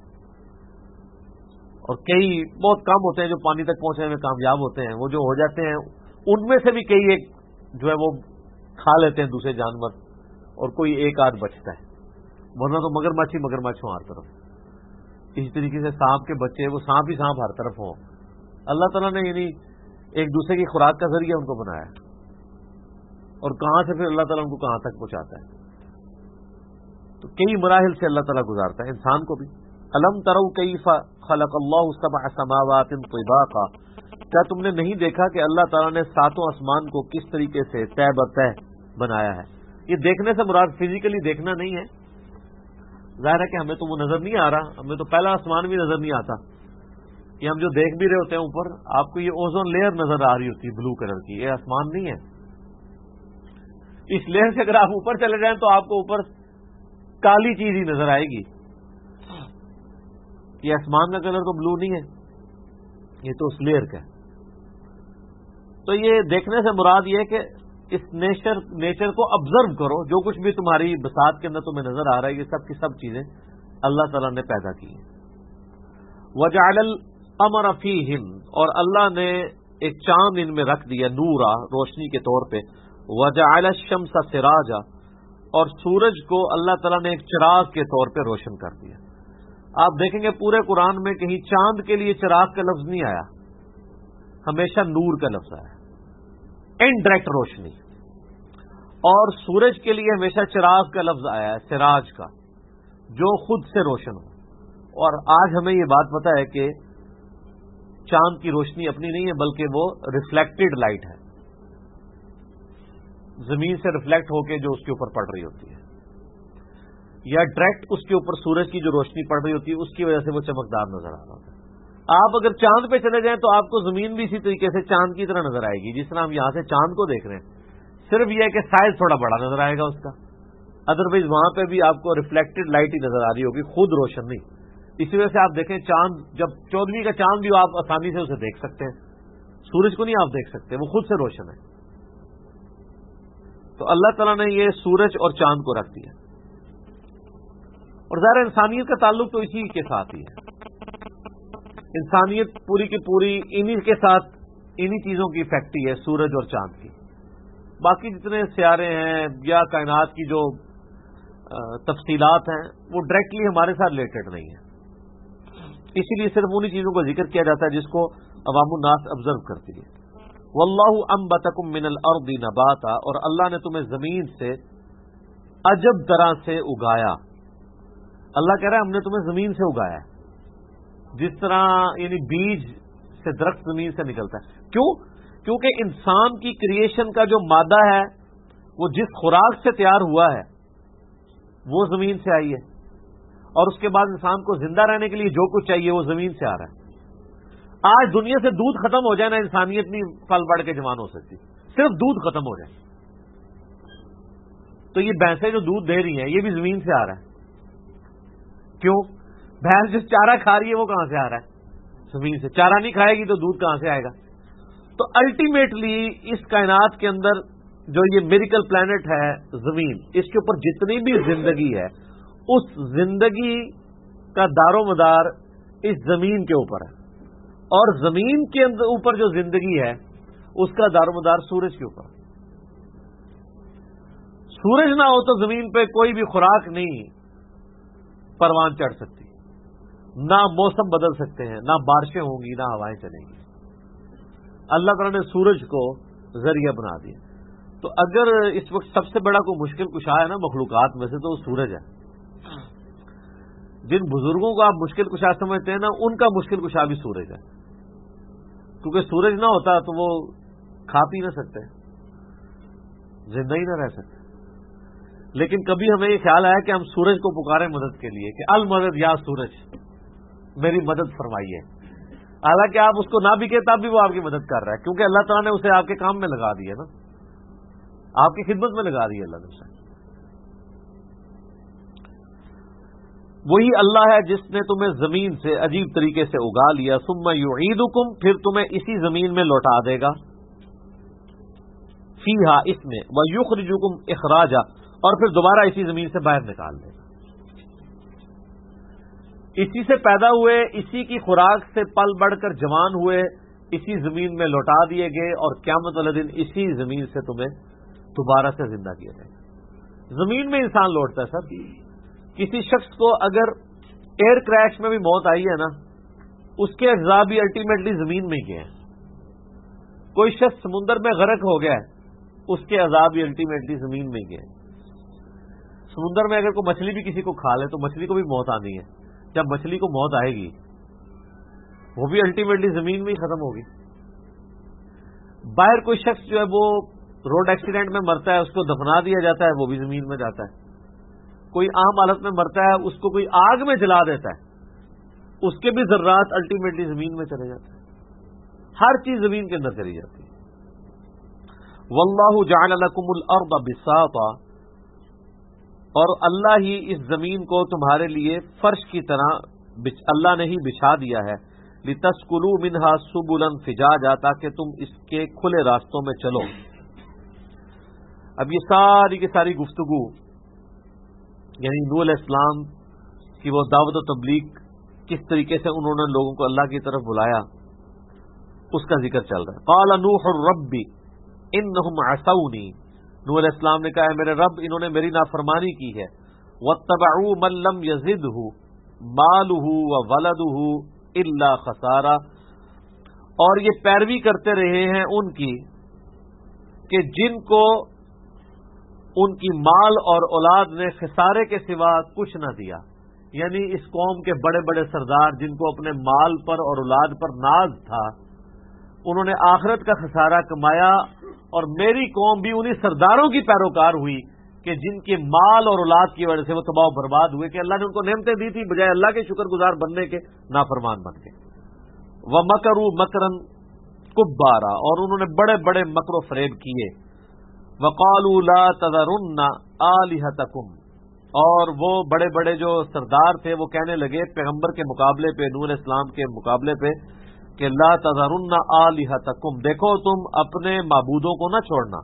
اور کئی بہت کم ہوتے ہیں جو پانی تک پہنچنے میں کامیاب ہوتے ہیں. وہ جو ہو جاتے ہیں ان میں سے بھی کئی ایک جو ہے وہ کھا لیتے ہیں دوسرے جانور، اور کوئی ایک آدھ بچتا ہے، ورنہ تو مگرمچھ ہی مگرمچھ ہوں ہر طرف. اسی طریقے سے سانپ کے بچے، وہ سانپ ہی سانپ ہر طرف ہوں. اللہ تعالیٰ نے یعنی ایک دوسرے کی خوراک کا ذریعہ ان کو بنایا، اور کہاں سے پھر اللہ تعالیٰ ان کو کہاں تک پہنچاتا ہے. تو کئی مراحل سے اللہ تعالیٰ گزارتا ہے انسان کو بھی. الم تروا کیف خلق اللہ سبع سماوات طباقا، کیا تم نے نہیں دیکھا کہ اللہ تعالیٰ نے 7 آسمان کو کس طریقے سے تہ بتہ بنایا ہے؟ یہ دیکھنے سے مراد فزیکلی دیکھنا نہیں ہے، ظاہر ہے کہ ہمیں تو وہ نظر نہیں آ رہا، ہمیں تو پہلا آسمان بھی نظر نہیں آتا، یہ ہم جو دیکھ بھی رہے ہوتے ہیں اوپر، آپ کو یہ اوزون لیئر نظر آ رہی ہوتی ہے بلو کلر کی، یہ آسمان نہیں ہے۔ اس لیئر سے اگر آپ اوپر چلے جائیں تو آپ کو اوپر کالی چیز ہی نظر آئے گی۔ یہ آسمان کا کلر تو بلو نہیں ہے، یہ تو اس لیئر کا ہے۔ تو یہ دیکھنے سے مراد یہ ہے کہ اس نیچر کو آبزرو کرو، جو کچھ بھی تمہاری بساط کے اندر تمہیں نظر آ رہا ہے یہ سب کی سب چیزیں اللہ تعالیٰ نے پیدا کی ہیں۔ وَجَعَلَ الْقَمَرَ فِيهِنَّ، اور اللہ نے ایک چاند ان میں رکھ دیا نورا، روشنی کے طور پہ۔ وَجَعَلَ الشَّمْسَ سِرَاجًا، اور سورج کو اللہ تعالیٰ نے ایک چراغ کے طور پہ روشن کر دیا۔ آپ دیکھیں گے پورے قرآن میں کہیں چاند کے لیے چراغ کا لفظ نہیں آیا، ہمیشہ نور کا لفظ آیا، انڈائریکٹ روشنی۔ اور سورج کے لیے ہمیشہ چراغ کا لفظ آیا ہے، سراج کا، جو خود سے روشن ہو۔ اور آج ہمیں یہ بات پتہ ہے کہ چاند کی روشنی اپنی نہیں ہے، بلکہ وہ ریفلیکٹڈ لائٹ ہے، زمین سے ریفلیکٹ ہو کے جو اس کے اوپر پڑ رہی ہوتی ہے، یا ڈائریکٹ اس کے اوپر سورج کی جو روشنی پڑ رہی ہوتی ہے اس کی وجہ سے وہ چمکدار نظر آ رہا ہوتا ہے۔ آپ اگر چاند پہ چلے جائیں تو آپ کو زمین بھی اسی طریقے سے چاند کی طرح نظر آئے گی، جس طرح ہم یہاں سے چاند کو دیکھ رہے ہیں، صرف یہ ہے کہ سائز تھوڑا بڑا نظر آئے گا اس کا، ادروائز وہاں پہ بھی آپ کو ریفلیکٹڈ لائٹ ہی نظر آ رہی ہوگی، خود روشن نہیں۔ اسی وجہ سے آپ دیکھیں چاند، جب 14ویں کا چاند بھی آپ آسانی سے اسے دیکھ سکتے ہیں، سورج کو نہیں آپ دیکھ سکتے، وہ خود سے روشن ہے۔ تو اللہ تعالیٰ نے یہ سورج اور چاند کو رکھ دیا، اور ظاہر انسانیت کا تعلق تو اسی کے ساتھ ہی ہے۔ انسانیت پوری کی پوری انہی کے ساتھ، انہی چیزوں کی فیکٹری ہے، سورج اور چاند کی۔ باقی جتنے سیارے ہیں یا کائنات کی جو تفصیلات ہیں وہ ڈائریکٹلی ہمارے ساتھ ریلیٹڈ نہیں ہیں، اسی لیے صرف انہی چیزوں کا ذکر کیا جاتا ہے جس کو عوام الناس آبزرو کرتی ہے۔ واللہ انبتکم من الارض نباتا، اور اللہ نے تمہیں زمین سے عجب طرح سے اگایا۔ اللہ کہہ رہا ہے ہم نے تمہیں زمین سے اگایا، جس طرح یعنی بیج سے درخت زمین سے نکلتا ہے۔ کیوں؟ کیونکہ انسان کی کریشن کا جو مادہ ہے وہ جس خوراک سے تیار ہوا ہے وہ زمین سے آئی ہے، اور اس کے بعد انسان کو زندہ رہنے کے لیے جو کچھ چاہیے وہ زمین سے آ رہا ہے۔ آج دنیا سے دودھ ختم ہو جائے نا، انسانیت نہیں پل بڑھ کے جوان ہو سکتی، صرف دودھ ختم ہو جائے تو یہ بھینسیں جو دودھ دے رہی ہیں یہ بھی زمین سے آ رہا ہے۔ کیوں؟ بھینس جو چارہ کھا رہی ہے وہ کہاں سے آ رہا ہے؟ زمین سے۔ چارہ نہیں کھائے گی تو دودھ کہاں سے آئے گا؟ تو الٹیمیٹلی اس کائنات کے اندر جو یہ میریکل پلانٹ ہے زمین، اس کے اوپر جتنی بھی زندگی ہے اس زندگی کا دار و مدار اس زمین کے اوپر ہے، اور زمین کے اوپر جو زندگی ہے اس کا دار و مدار سورج کے اوپر۔ سورج نہ ہو تو زمین پہ کوئی بھی خوراک نہیں پروان چڑھ سکتی، نہ موسم بدل سکتے ہیں، نہ بارشیں ہوں گی، نہ ہوائیں چلیں گی۔ اللہ تعالیٰ نے سورج کو ذریعہ بنا دیا۔ تو اگر اس وقت سب سے بڑا کوئی مشکل کشا ہے نا مخلوقات میں سے تو وہ سورج ہے۔ جن بزرگوں کو آپ مشکل کشا سمجھتے ہیں نا، ان کا مشکل کشا بھی سورج ہے، کیونکہ سورج نہ ہوتا تو وہ کھا پی نہ سکتے، زندہ ہی نہ رہ سکتے۔ لیکن کبھی ہمیں یہ خیال آیا کہ ہم سورج کو پکاریں مدد کے لیے کہ المدد یا سورج میری مدد فرمائیے، حالانکہ آپ اس کو نہ بھی کہتے تب بھی وہ آپ کی مدد کر رہا ہے، کیونکہ اللہ تعالیٰ نے اسے آپ کے کام میں لگا دیا نا، آپ کی خدمت میں لگا دی اللہ نے اسے۔ وہی اللہ ہے جس نے تمہیں زمین سے عجیب طریقے سے اگا لیا، ثم یعیدکم، پھر تمہیں اسی زمین میں لوٹا دے گا، فیہا، اس میں، ویخرجکم اخراجا، اور پھر دوبارہ اسی زمین سے باہر نکال دے گا۔ اسی سے پیدا ہوئے، اسی کی خوراک سے پل بڑھ کر جوان ہوئے، اسی زمین میں لوٹا دیے گئے، اور قیامت والے دن اسی زمین سے تمہیں دوبارہ سے زندہ کیا جائے گا۔ زمین میں انسان لوٹتا ہے سر۔ کسی شخص کو اگر ایئر کریش میں بھی موت آئی ہے نا، اس کے اجزاء بھی الٹیمیٹلی زمین میں ہی گئے ہیں۔ کوئی شخص سمندر میں غرق ہو گیا ہے، اس کے اعضاء بھی الٹیمیٹلی زمین میں ہی گئے ہیں۔ سمندر میں اگر کوئی مچھلی بھی کسی کو کھا لے تو مچھلی کو بھی موت آنی ہے، جب مچھلی کو موت آئے گی وہ بھی الٹیمیٹلی زمین میں ہی ختم ہوگی۔ باہر کوئی شخص جو ہے وہ روڈ ایکسیڈنٹ میں مرتا ہے، اس کو دفنا دیا جاتا ہے، وہ بھی زمین میں جاتا ہے۔ کوئی عام حالت میں مرتا ہے، اس کو کوئی آگ میں جلا دیتا ہے اس کے بھی ذرات الٹیمیٹلی زمین میں چلے جاتے ہیں. ہر چیز زمین کے اندر چلی جاتی ہے. واللہ جعل لکم الارض بساطا، اور اللہ ہی اس زمین کو تمہارے لیے فرش کی طرح اللہ نے ہی بچھا دیا ہے. لتسکلوا منہا سبلا فجاجا، تاکہ تم اس کے کھلے راستوں میں چلو. اب یہ ساری کی ساری گفتگو یعنی نوح علیہ السلام کی وہ دعوت و تبلیغ، کس طریقے سے انہوں نے لوگوں کو اللہ کی طرف بلایا، اس کا ذکر چل رہا ہے. قال نوح رب انہم عصونی، نوح علیہ السلام نے کہا میرے رب انہوں نے میری نافرمانی کی ہے. واتبعوا من لم یزدہ مالہ وولدہ الا خسارا، اور یہ پیروی کرتے رہے ہیں ان کی کہ جن کو ان کی مال اور اولاد نے خسارے کے سوا کچھ نہ دیا. یعنی اس قوم کے بڑے بڑے سردار جن کو اپنے مال پر اور اولاد پر ناز تھا، انہوں نے آخرت کا خسارہ کمایا، اور میری قوم بھی انہی سرداروں کی پیروکار ہوئی کہ جن کے مال اور اولاد کی وجہ سے وہ تباہ و برباد ہوئے کہ اللہ نے ان کو نعمتیں دی تھی، بجائے اللہ کے شکر گزار بننے کے نافرمان بن گئے. وَمَكَرُوا مَكْرًا كُبَّارًا، اور انہوں نے بڑے بڑے مکر و فریب کیے. وَقَالُوا لَا تَذَرُنَّ آلِهَتَكُمْ، اور وہ بڑے بڑے جو سردار تھے وہ کہنے لگے پیغمبر کے مقابلے پہ، نوح علیہ السلام کے مقابلے پہ کہ لا تذرن آلہتکم، دیکھو تم اپنے معبودوں کو نہ چھوڑنا.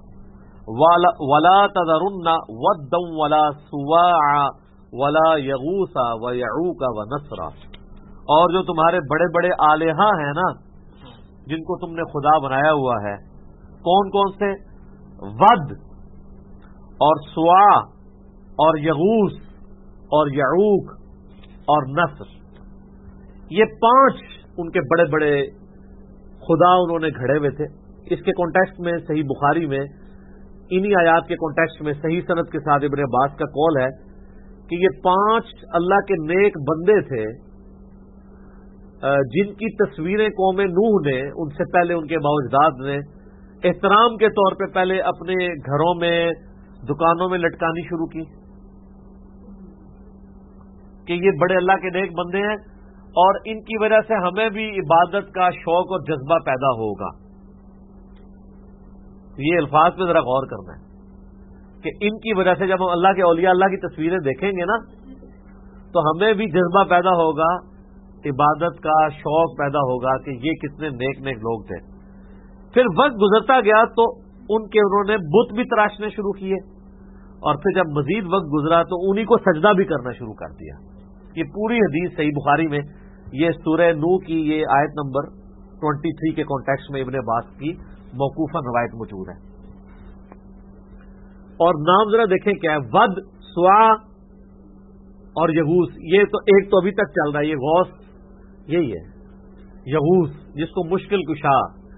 ولا تذرن ودا ولا سواع ولا یغوث ویعوق ونسرا، اور جو تمہارے بڑے بڑے آلہہ ہیں نا جن کو تم نے خدا بنایا ہوا ہے، کون کون سے؟ ود اور سواع اور یغوث اور یعوق اور نصر، یہ 5 ان کے بڑے بڑے خدا انہوں نے گھڑے ہوئے تھے. اس کے کانٹیکسٹ میں صحیح بخاری میں انہی آیات کے کانٹیکسٹ میں صحیح سند کے ساتھ ابن عباس کا قول ہے کہ یہ 5 اللہ کے نیک بندے تھے جن کی تصویریں قوم نوح نے ان سے پہلے ان کے بااجداد نے احترام کے طور پہ پہلے اپنے گھروں میں دکانوں میں لٹکانی شروع کی کہ یہ بڑے اللہ کے نیک بندے ہیں اور ان کی وجہ سے ہمیں بھی عبادت کا شوق اور جذبہ پیدا ہوگا. یہ الفاظ پہ ذرا غور کرنا ہے کہ ان کی وجہ سے جب ہم اللہ کے اولیاء اللہ کی تصویریں دیکھیں گے نا تو ہمیں بھی جذبہ پیدا ہوگا، عبادت کا شوق پیدا ہوگا کہ یہ کتنے نیک نیک لوگ تھے. پھر وقت گزرتا گیا تو انہوں نے بت بھی تراشنے شروع کیے، اور پھر جب مزید وقت گزرا تو انہی کو سجدہ بھی کرنا شروع کر دیا. یہ پوری حدیث صحیح بخاری میں یہ سورہ نوح کی یہ آیت نمبر 23 کے کانٹیکسٹ میں ابن عباس کی موقوفاً روایت موجود ہے. اور نام ذرا دیکھیں کیا ہے، ود، سواع اور یغوث. یہ تو ایک تو ابھی تک چل رہا ہے، یہ غوث یہی ہے، یغوث جس کو مشکل کشا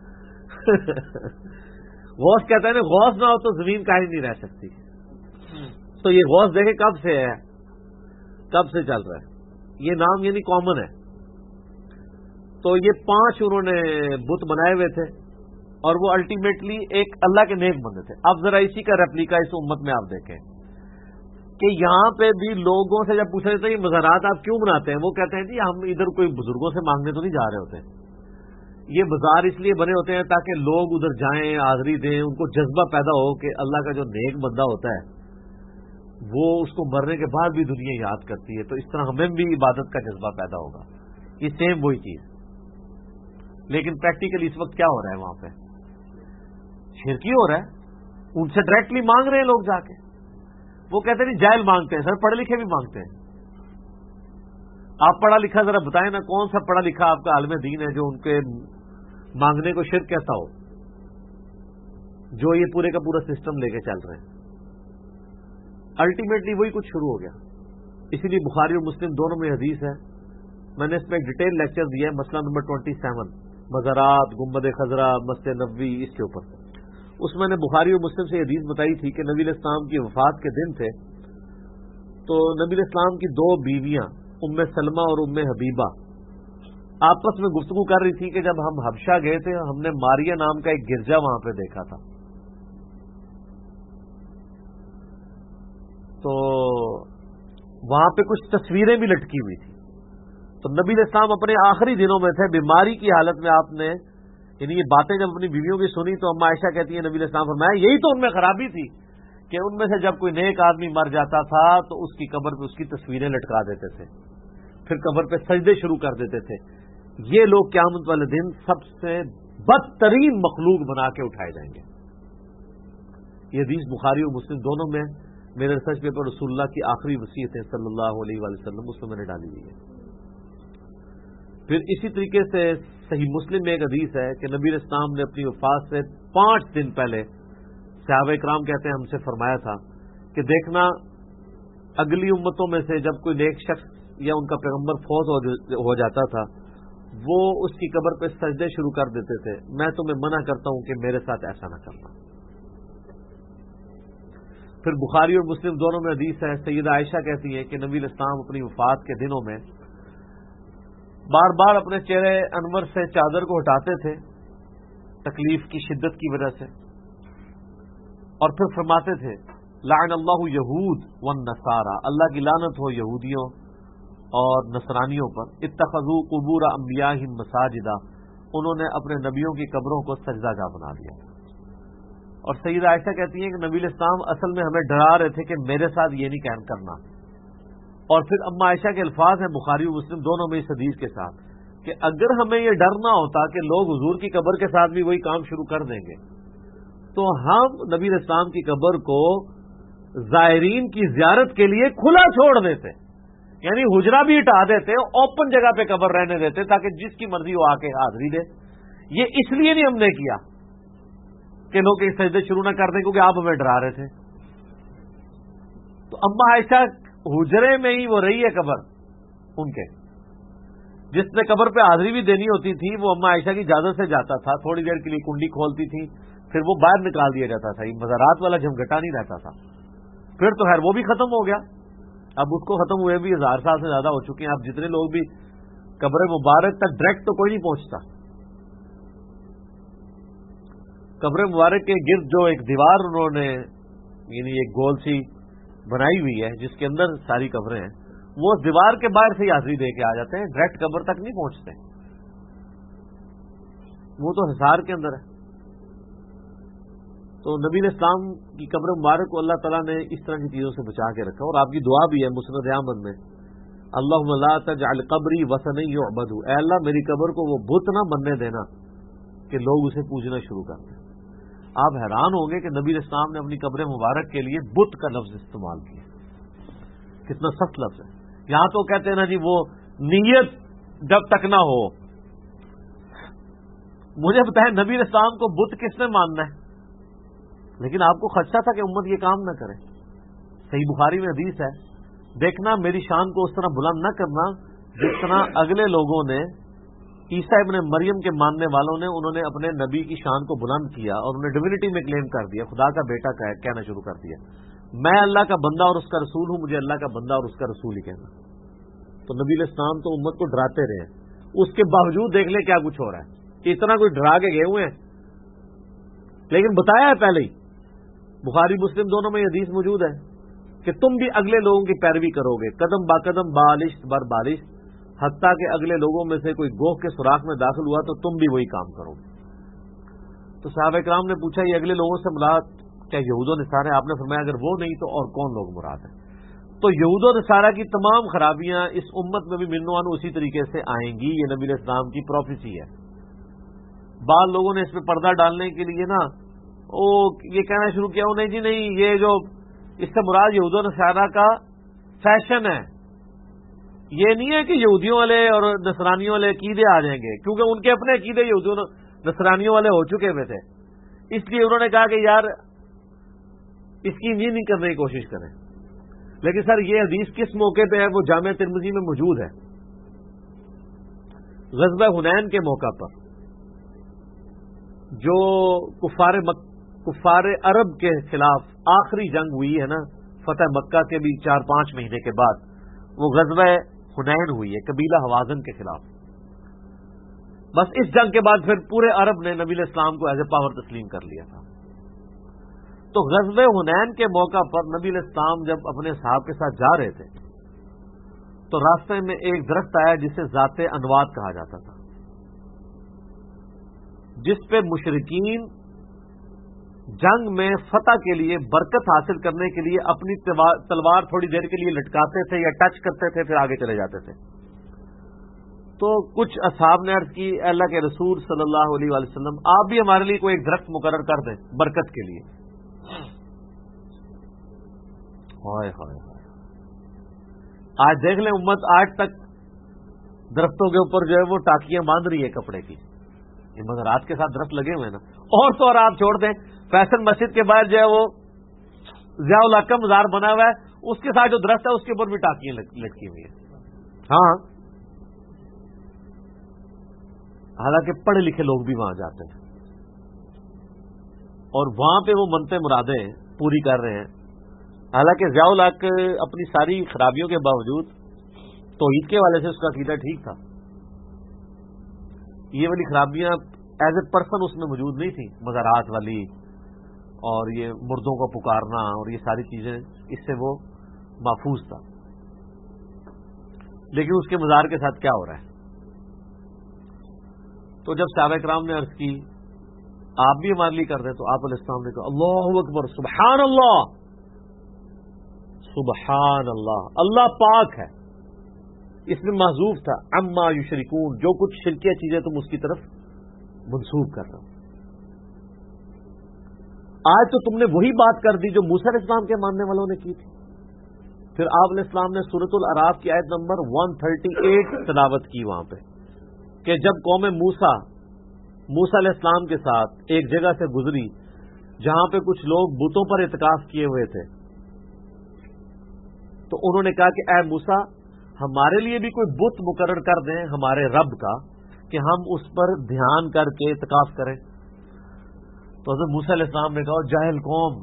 غوث کہتا ہے نا، غوث نہ ہو تو زمین کہیں نہیں رہ سکتی. تو یہ غوث دیکھیں کب سے ہے، کب سے چل رہا ہے. یہ نام یعنی کامن ہے. تو یہ 5 انہوں نے بت بنائے ہوئے تھے اور وہ الٹیمیٹلی ایک اللہ کے نیک بندے تھے. اب ذرا اسی کا ریپلیکا اس امت میں آپ دیکھیں کہ یہاں پہ بھی لوگوں سے جب پوچھا جاتا ہے یہ مزارات آپ کیوں بناتے ہیں، وہ کہتے ہیں جی ہم ادھر کوئی بزرگوں سے مانگنے تو نہیں جا رہے ہوتے، یہ بازار اس لیے بنے ہوتے ہیں تاکہ لوگ ادھر جائیں، حاضری دیں، ان کو جذبہ پیدا ہو کہ اللہ کا جو نیک بندہ ہوتا ہے وہ اس کو مرنے کے بعد بھی دنیا یاد کرتی ہے، تو اس طرح ہمیں بھی عبادت کا جذبہ پیدا ہوگا. یہ سیم وہی چیز. لیکن پریکٹیکلی اس وقت کیا ہو رہا ہے، وہاں پہ شرکی ہو رہا ہے. ان سے ڈائریکٹلی مانگ رہے ہیں لوگ جا کے. وہ کہتے ہیں جاہل مانگتے ہیں، سر پڑھے لکھے بھی مانگتے ہیں. آپ پڑھا لکھا ذرا بتائیں نا، کون سا پڑھا لکھا آپ کا عالم دین ہے جو ان کے مانگنے کو شرک کہتا ہو، جو یہ پورے کا پورا سسٹم لے کے چل رہے ہیں. الٹیمیٹلی وہی کچھ شروع ہو گیا. اسی لیے بخاری اور مسلم دونوں میں حدیث ہے. میں نے اس میں ایک ڈیٹیل لیکچر دیا ہے، مسئلہ نمبر 27 مزارات، گنبد خضرا، مسجد نبوی، اس کے اوپر. اس میں نے بخاری اور مسلم سے حدیث بتائی تھی کہ نبی علیہ السلام کی وفات کے دن تھے تو نبی علیہ السلام کی 2 بیویاں ام سلمہ اور ام حبیبہ آپس میں گفتگو کر رہی تھی کہ جب ہم حبشہ گئے تھے ہم نے ماریا نام کا ایک گرجا وہاں پہ دیکھا تھا. تو وہاں پہ کچھ تصویریں بھی لٹکی ہوئی تھی. تو نبی علیہ السلام اپنے آخری دنوں میں تھے، بیماری کی حالت میں آپ نے یعنی یہ باتیں جب اپنی بیویوں کی سنی تو اما عائشہ کہتی ہیں نبی علیہ السلام فرمایا یہی تو ان میں خرابی تھی کہ ان میں سے جب کوئی نیک آدمی مر جاتا تھا تو اس کی قبر پہ اس کی تصویریں لٹکا دیتے تھے، پھر قبر پہ سجدے شروع کر دیتے تھے. یہ لوگ قیامت والے دن سب سے بدترین مخلوق بنا کے اٹھائے جائیں گے. یہ حدیث بخاری اور مسلم دونوں میں میرے ریسرچ پیپر رسول اللہ کی آخری وصیت ہے صلی اللہ علیہ وآلہ وسلم، اس میں میں نے ڈالی ہوئی ہے. پھر اسی طریقے سے صحیح مسلم میں ایک حدیث ہے کہ نبی علیہ السلام نے اپنی وفات سے 5 دن پہلے صحابہ کرام کہتے ہیں ہم سے فرمایا تھا کہ دیکھنا اگلی امتوں میں سے جب کوئی نیک شخص یا ان کا پیغمبر فوت ہو جاتا تھا وہ اس کی قبر پہ سجدے شروع کر دیتے تھے، میں تمہیں منع کرتا ہوں کہ میرے ساتھ ایسا نہ کرنا. پھر بخاری اور مسلم دونوں میں حدیث ہے، سیدہ عائشہ کہتی ہے کہ نبی علیہ السلام اپنی وفات کے دنوں میں بار بار اپنے چہرے انور سے چادر کو ہٹاتے تھے تکلیف کی شدت کی وجہ سے، اور پھر فرماتے تھے لعن اللہ یہود والنصارى، اللہ کی لعنت ہو یہودیوں اور نصرانیوں پر، اتخذوا قبور انبیائہم مساجدا، انہوں نے اپنے نبیوں کی قبروں کو سجدہ جا بنا دیا. اور سیدہ عائشہ کہتی ہیں کہ نبی علیہ السلام اصل میں ہمیں ڈرا رہے تھے کہ میرے ساتھ یہ نہیں کرنا. اور پھر اما عائشہ کے الفاظ ہیں بخاری و مسلم دونوں میں اس حدیث کے ساتھ کہ اگر ہمیں یہ ڈر نہ ہوتا کہ لوگ حضور کی قبر کے ساتھ بھی وہی کام شروع کر دیں گے تو ہم نبی علیہ السلام کی قبر کو زائرین کی زیارت کے لیے کھلا چھوڑ دیتے، یعنی حجرہ بھی ہٹا دیتے، اوپن جگہ پہ قبر رہنے دیتے تاکہ جس کی مرضی وہ آ کے حاضری دے. یہ اس لیے نہیں ہم نے کیا کہ لوگ ایک سجدے شروع نہ کر دیں کیونکہ آپ ہمیں ڈرا رہے تھے. تو اما عائشہ حجرے میں ہی وہ رہی ہے قبر ان کے، جس نے قبر پہ حاضری بھی دینی ہوتی تھی وہ اما عائشہ کی اجازت سے جاتا تھا، تھوڑی دیر کے لیے کنڈی کھولتی تھی پھر وہ باہر نکال دیا جاتا تھا. یہ مزارات والا جھمگٹا نہیں رہتا تھا. پھر تو خیر وہ بھی ختم ہو گیا، اب اس کو ختم ہوئے بھی 1000 سال سے زیادہ ہو چکے ہیں. اب جتنے لوگ بھی قبر مبارک تک ڈائریکٹ تو کوئی نہیں پہنچتا. قبر مبارک کے گرد جو ایک دیوار انہوں نے یعنی ایک گول سی بنائی ہوئی ہے جس کے اندر ساری قبریں ہیں، وہ اس دیوار کے باہر سے ہی حاضری دے کے آ جاتے ہیں، ڈائریکٹ قبر تک نہیں پہنچتے. وہ تو حصار کے اندر ہے. تو نبی علیہ السلام کی قبر مبارک کو اللہ تعالیٰ نے اس طرح کی چیزوں سے بچا کے رکھا. اور آپ کی دعا بھی ہے مسند احمد میں، اللہم لا تجعل قبری وثنا یعبد، اے اللہ میری قبر کو وہ بت نہ بننے دینا کہ لوگ اسے پوجنا شروع کر دیں. آپ حیران ہوں گے کہ نبی علیہ السلام نے اپنی قبر مبارک کے لیے بت کا لفظ استعمال کیا، کتنا سخت لفظ ہے. یہاں تو کہتے ہیں نا جی وہ نیت جب تک نہ ہو. مجھے بتائیں نبی علیہ السلام کو بت کس نے ماننا ہے؟ لیکن آپ کو خدشہ تھا کہ امت یہ کام نہ کرے. صحیح بخاری میں حدیث ہے، دیکھنا میری شان کو اس طرح بلند نہ کرنا جس طرح اگلے لوگوں نے عیسیٰ ابن مریم کے ماننے والوں نے انہوں نے اپنے نبی کی شان کو بلند کیا اور انہیں ڈیوینٹی میں کلیم کر دیا، خدا کا بیٹا کہنا شروع کر دیا. میں اللہ کا بندہ اور اس کا رسول ہوں، مجھے اللہ کا بندہ اور اس کا رسول ہی کہنا. تو نبی علیہ السلام تو امت کو ڈراتے رہے، اس کے باوجود دیکھ لیں کیا کچھ ہو رہا ہے. اتنا کوئی ڈرا کے گئے ہوئے ہیں لیکن بتایا ہے پہلے ہی. بخاری مسلم دونوں میں یہ حدیث موجود ہے کہ تم بھی اگلے لوگوں کی پیروی کرو گے، قدم با قدم بالشت بر بالشت، حتیٰ کہ اگلے لوگوں میں سے کوئی گوہ کے سوراخ میں داخل ہوا تو تم بھی وہی کام کرو گے. تو صحابہ کرام نے پوچھا یہ اگلے لوگوں سے مراد کیا یہود و نصارہ؟ آپ نے فرمایا اگر وہ نہیں تو اور کون لوگ مراد ہیں؟ تو یہود و نصارہ کی تمام خرابیاں اس امت میں بھی منوان اسی طریقے سے آئیں گی. یہ نبی علیہ السلام کی پروفیسی ہے. بعض لوگوں نے اس پہ پردہ ڈالنے کے لیے نا یہ کہنا شروع کیا نہیں جی نہیں، یہ جو اس سے مراد یہود و نصارہ کا فیشن ہے. یہ نہیں ہے کہ یہودیوں والے اور نصرانیوں والے عقیدے آ جائیں گے، کیونکہ ان کے اپنے عقیدے یہودیوں نصرانیوں والے ہو چکے ہوئے تھے. اس لیے انہوں نے کہا کہ یار اس کی یہ نہیں کرنے کی کوشش کریں. لیکن سر یہ حدیث کس موقع پہ ہے؟ وہ جامع ترمذی میں موجود ہے. غزوہ حنین کے موقع پر جو کفار عرب کے خلاف آخری جنگ ہوئی ہے نا فتح مکہ کے بھی 4-5 مہینے کے بعد، وہ غزوہ حنین ہوئی ہے قبیلہ حوازن کے خلاف. بس اس جنگ کے بعد پھر پورے عرب نے نبی علیہ السلام کو ایز اے پاور تسلیم کر لیا تھا. تو غزوہ حنین کے موقع پر نبی علیہ السلام جب اپنے صحابہ کے ساتھ جا رہے تھے تو راستے میں ایک درخت آیا جسے ذات انواد کہا جاتا تھا، جس پہ مشرکین جنگ میں فتح کے لیے، برکت حاصل کرنے کے لیے اپنی تلوار تھوڑی دیر کے لیے لٹکاتے تھے یا ٹچ کرتے تھے، پھر آگے چلے جاتے تھے۔ تو کچھ اصحاب نے عرض کی، اے اللہ کے رسول صلی اللہ علیہ وآلہ وسلم، آپ بھی ہمارے لیے کوئی ایک درخت مقرر کر دیں برکت کے لیے۔ ہائے ہائے ہائے، آج دیکھ لیں امت آج تک درختوں کے اوپر جو ہے وہ ٹاکیاں باندھ رہی ہے کپڑے کی، یہ مزارات کے ساتھ درخت لگے ہوئے ہیں نا۔ اور تو اور آپ چھوڑ دیں، فیصل مسجد کے باہر جو ہے وہ ضیاء الحق کا مزار بنا ہوا ہے، اس کے ساتھ جو درخت ہے اس کے اوپر بھی ٹاکیاں لٹکی ہوئی ہیں۔ ہاں، حالانکہ پڑھے لکھے لوگ بھی وہاں جاتے ہیں اور وہاں پہ وہ منتیں مرادیں پوری کر رہے ہیں۔ حالانکہ ضیاء الحق اپنی ساری خرابیوں کے باوجود توحید کے والے سے اس کا عقیدہ ٹھیک تھا، یہ والی خرابیاں ایز اے پرسن اس میں موجود نہیں تھیں، مزارات والی اور یہ مردوں کو پکارنا اور یہ ساری چیزیں، اس سے وہ محفوظ تھا۔ لیکن اس کے مزار کے ساتھ کیا ہو رہا ہے؟ تو جب صحابہ کرام نے عرض کی آپ بھی ہمارے لیے کر دیں، تو آپ علیہ السلام نے کہا اللہ اکبر، سبحان اللہ، سبحان اللہ، اللہ پاک ہے۔ اس میں محذوف تھا عما یشرکون، جو کچھ شرکیہ چیزیں تم اس کی طرف منسوب کر رہے ہو۔ آج تو تم نے وہی بات کر دی جو موسیٰ علیہ السلام کے ماننے والوں نے کی تھی۔ پھر آپ علیہ السلام نے سورۃ الاعراف کی آیت نمبر 138 تلاوت کی وہاں پہ کہ جب قوم موسیٰ علیہ السلام کے ساتھ ایک جگہ سے گزری جہاں پہ کچھ لوگ بتوں پر اعتکاف کیے ہوئے تھے، تو انہوں نے کہا کہ اے موسیٰ، ہمارے لیے بھی کوئی بت مقرر کر دیں ہمارے رب کا کہ ہم اس پر دھیان کر کے اعتکاف کریں۔ تو حضرت موسیٰ علیہ السلام نے کہا جاہل قوم،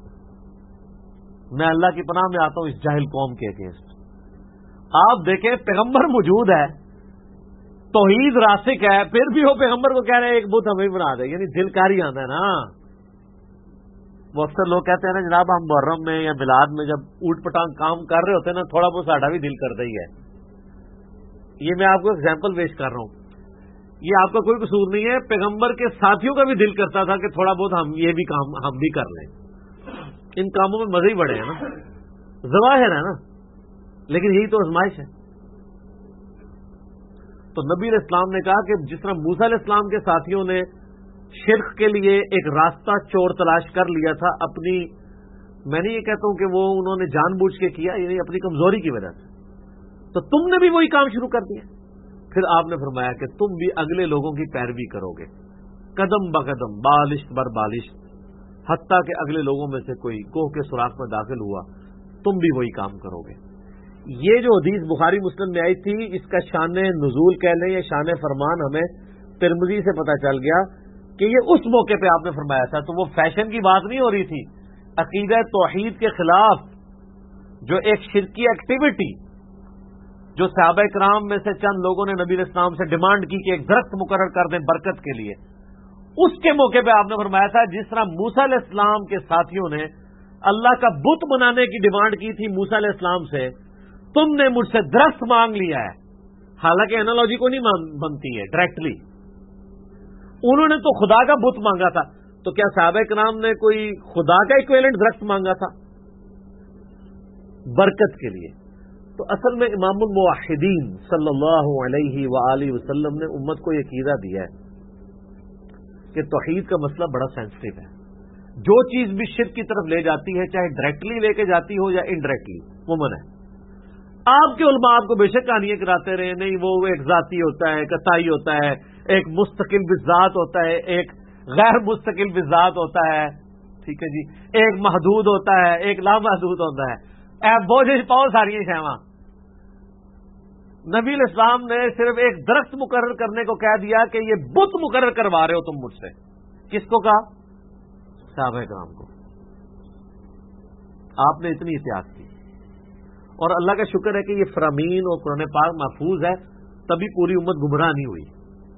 میں اللہ کی پناہ میں آتا ہوں اس جاہل قوم کے اگینسٹ۔ آپ دیکھیں پیغمبر موجود ہے، توحید راسخ ہے، پھر بھی وہ پیغمبر کو کہہ رہے ہیں ایک بت ہمیں بنا دے، یعنی دل کاری آتا ہے نا۔ وہ اکثر لوگ کہتے ہیں نا جناب ہم محرم میں یا میلاد میں جب اوٹ پٹانگ کام کر رہے ہوتے ہیں نا، تھوڑا بہت ساڈا بھی دل کرتا ہی ہے۔ یہ میں آپ کو ایگزامپل پیش کر رہا ہوں، یہ آپ کا کوئی قصور نہیں ہے، پیغمبر کے ساتھیوں کا بھی دل کرتا تھا کہ تھوڑا بہت ہم یہ بھی کام ہم بھی کر لیں۔ ان کاموں میں مزے ہی بڑے ہیں نا، ظواہر ہے نا، لیکن یہی تو آزمائش ہے۔ تو نبی علیہ السلام نے کہا کہ جس طرح موسیٰ علیہ السلام کے ساتھیوں نے شرک کے لیے ایک راستہ چور تلاش کر لیا تھا اپنی، میں نہیں یہ کہتا ہوں کہ وہ انہوں نے جان بوجھ کے کیا، یعنی اپنی کمزوری کی وجہ سے، تو تم نے بھی وہی کام شروع کر دیا۔ پھر آپ نے فرمایا کہ تم بھی اگلے لوگوں کی پیروی کرو گے، قدم بقدم، بالشت بر بالشت، حتیٰ کہ اگلے لوگوں میں سے کوئی کوہ کے سوراخ میں داخل ہوا، تم بھی وہی کام کرو گے۔ یہ جو حدیث بخاری مسلم میں آئی تھی، اس کا شان نزول کہہ لیں یا شان فرمان ہمیں ترمذی سے پتہ چل گیا کہ یہ اس موقع پہ آپ نے فرمایا تھا، تو وہ فیشن کی بات نہیں ہو رہی تھی، عقیدہ توحید کے خلاف جو ایک شرکی ایکٹیویٹی جو صحابہ کرام میں سے چند لوگوں نے نبی علیہ السلام سے ڈیمانڈ کی کہ ایک درخت مقرر کر دیں برکت کے لیے، اس کے موقع پہ آپ نے فرمایا تھا جس طرح موسیٰ علیہ السلام کے ساتھیوں نے اللہ کا بت بنانے کی ڈیمانڈ کی تھی موسیٰ علیہ السلام سے، تم نے مجھ سے درخت مانگ لیا ہے۔ حالانکہ انالوجی کو نہیں بنتی ہے ڈائریکٹلی، انہوں نے تو خدا کا بت مانگا تھا، تو کیا صحابہ کرام نے کوئی خدا کا ایکویلنٹ درخت مانگا تھا برکت کے لیے؟ تو اصل میں امام الموحدین صلی اللہ علیہ وآلہ وسلم نے امت کو یہ عقیدہ دیا ہے کہ توحید کا مسئلہ بڑا سینسٹیو ہے، جو چیز بھی شرک کی طرف لے جاتی ہے، چاہے ڈائریکٹلی لے کے جاتی ہو یا انڈائریکٹلی، وہ منع ہے۔ آپ کے علماء آپ کو بے شک کہانیاں کراتے رہے، نہیں وہ ایک ذاتی ہوتا ہے، ایک عطائی ہوتا ہے، ایک مستقل بذات ہوتا ہے، ایک غیر مستقل بذات ہوتا ہے، ٹھیک ہے جی، ایک محدود ہوتا ہے، ایک لامحدود ہوتا ہے، بوجھ پاؤ ساری شہواں۔ نبی علیہ السلام نے صرف ایک درخت مقرر کرنے کو کہہ دیا کہ یہ بت مقرر کروا رہے ہو تم مجھ سے۔ کس کو کہا؟ صحابہ کرام کو۔ آپ نے اتنی احتیاط کی، اور اللہ کا شکر ہے کہ یہ فرامین اور قرآن پاک محفوظ ہے، تبھی پوری امت گمراہ نہیں ہوئی،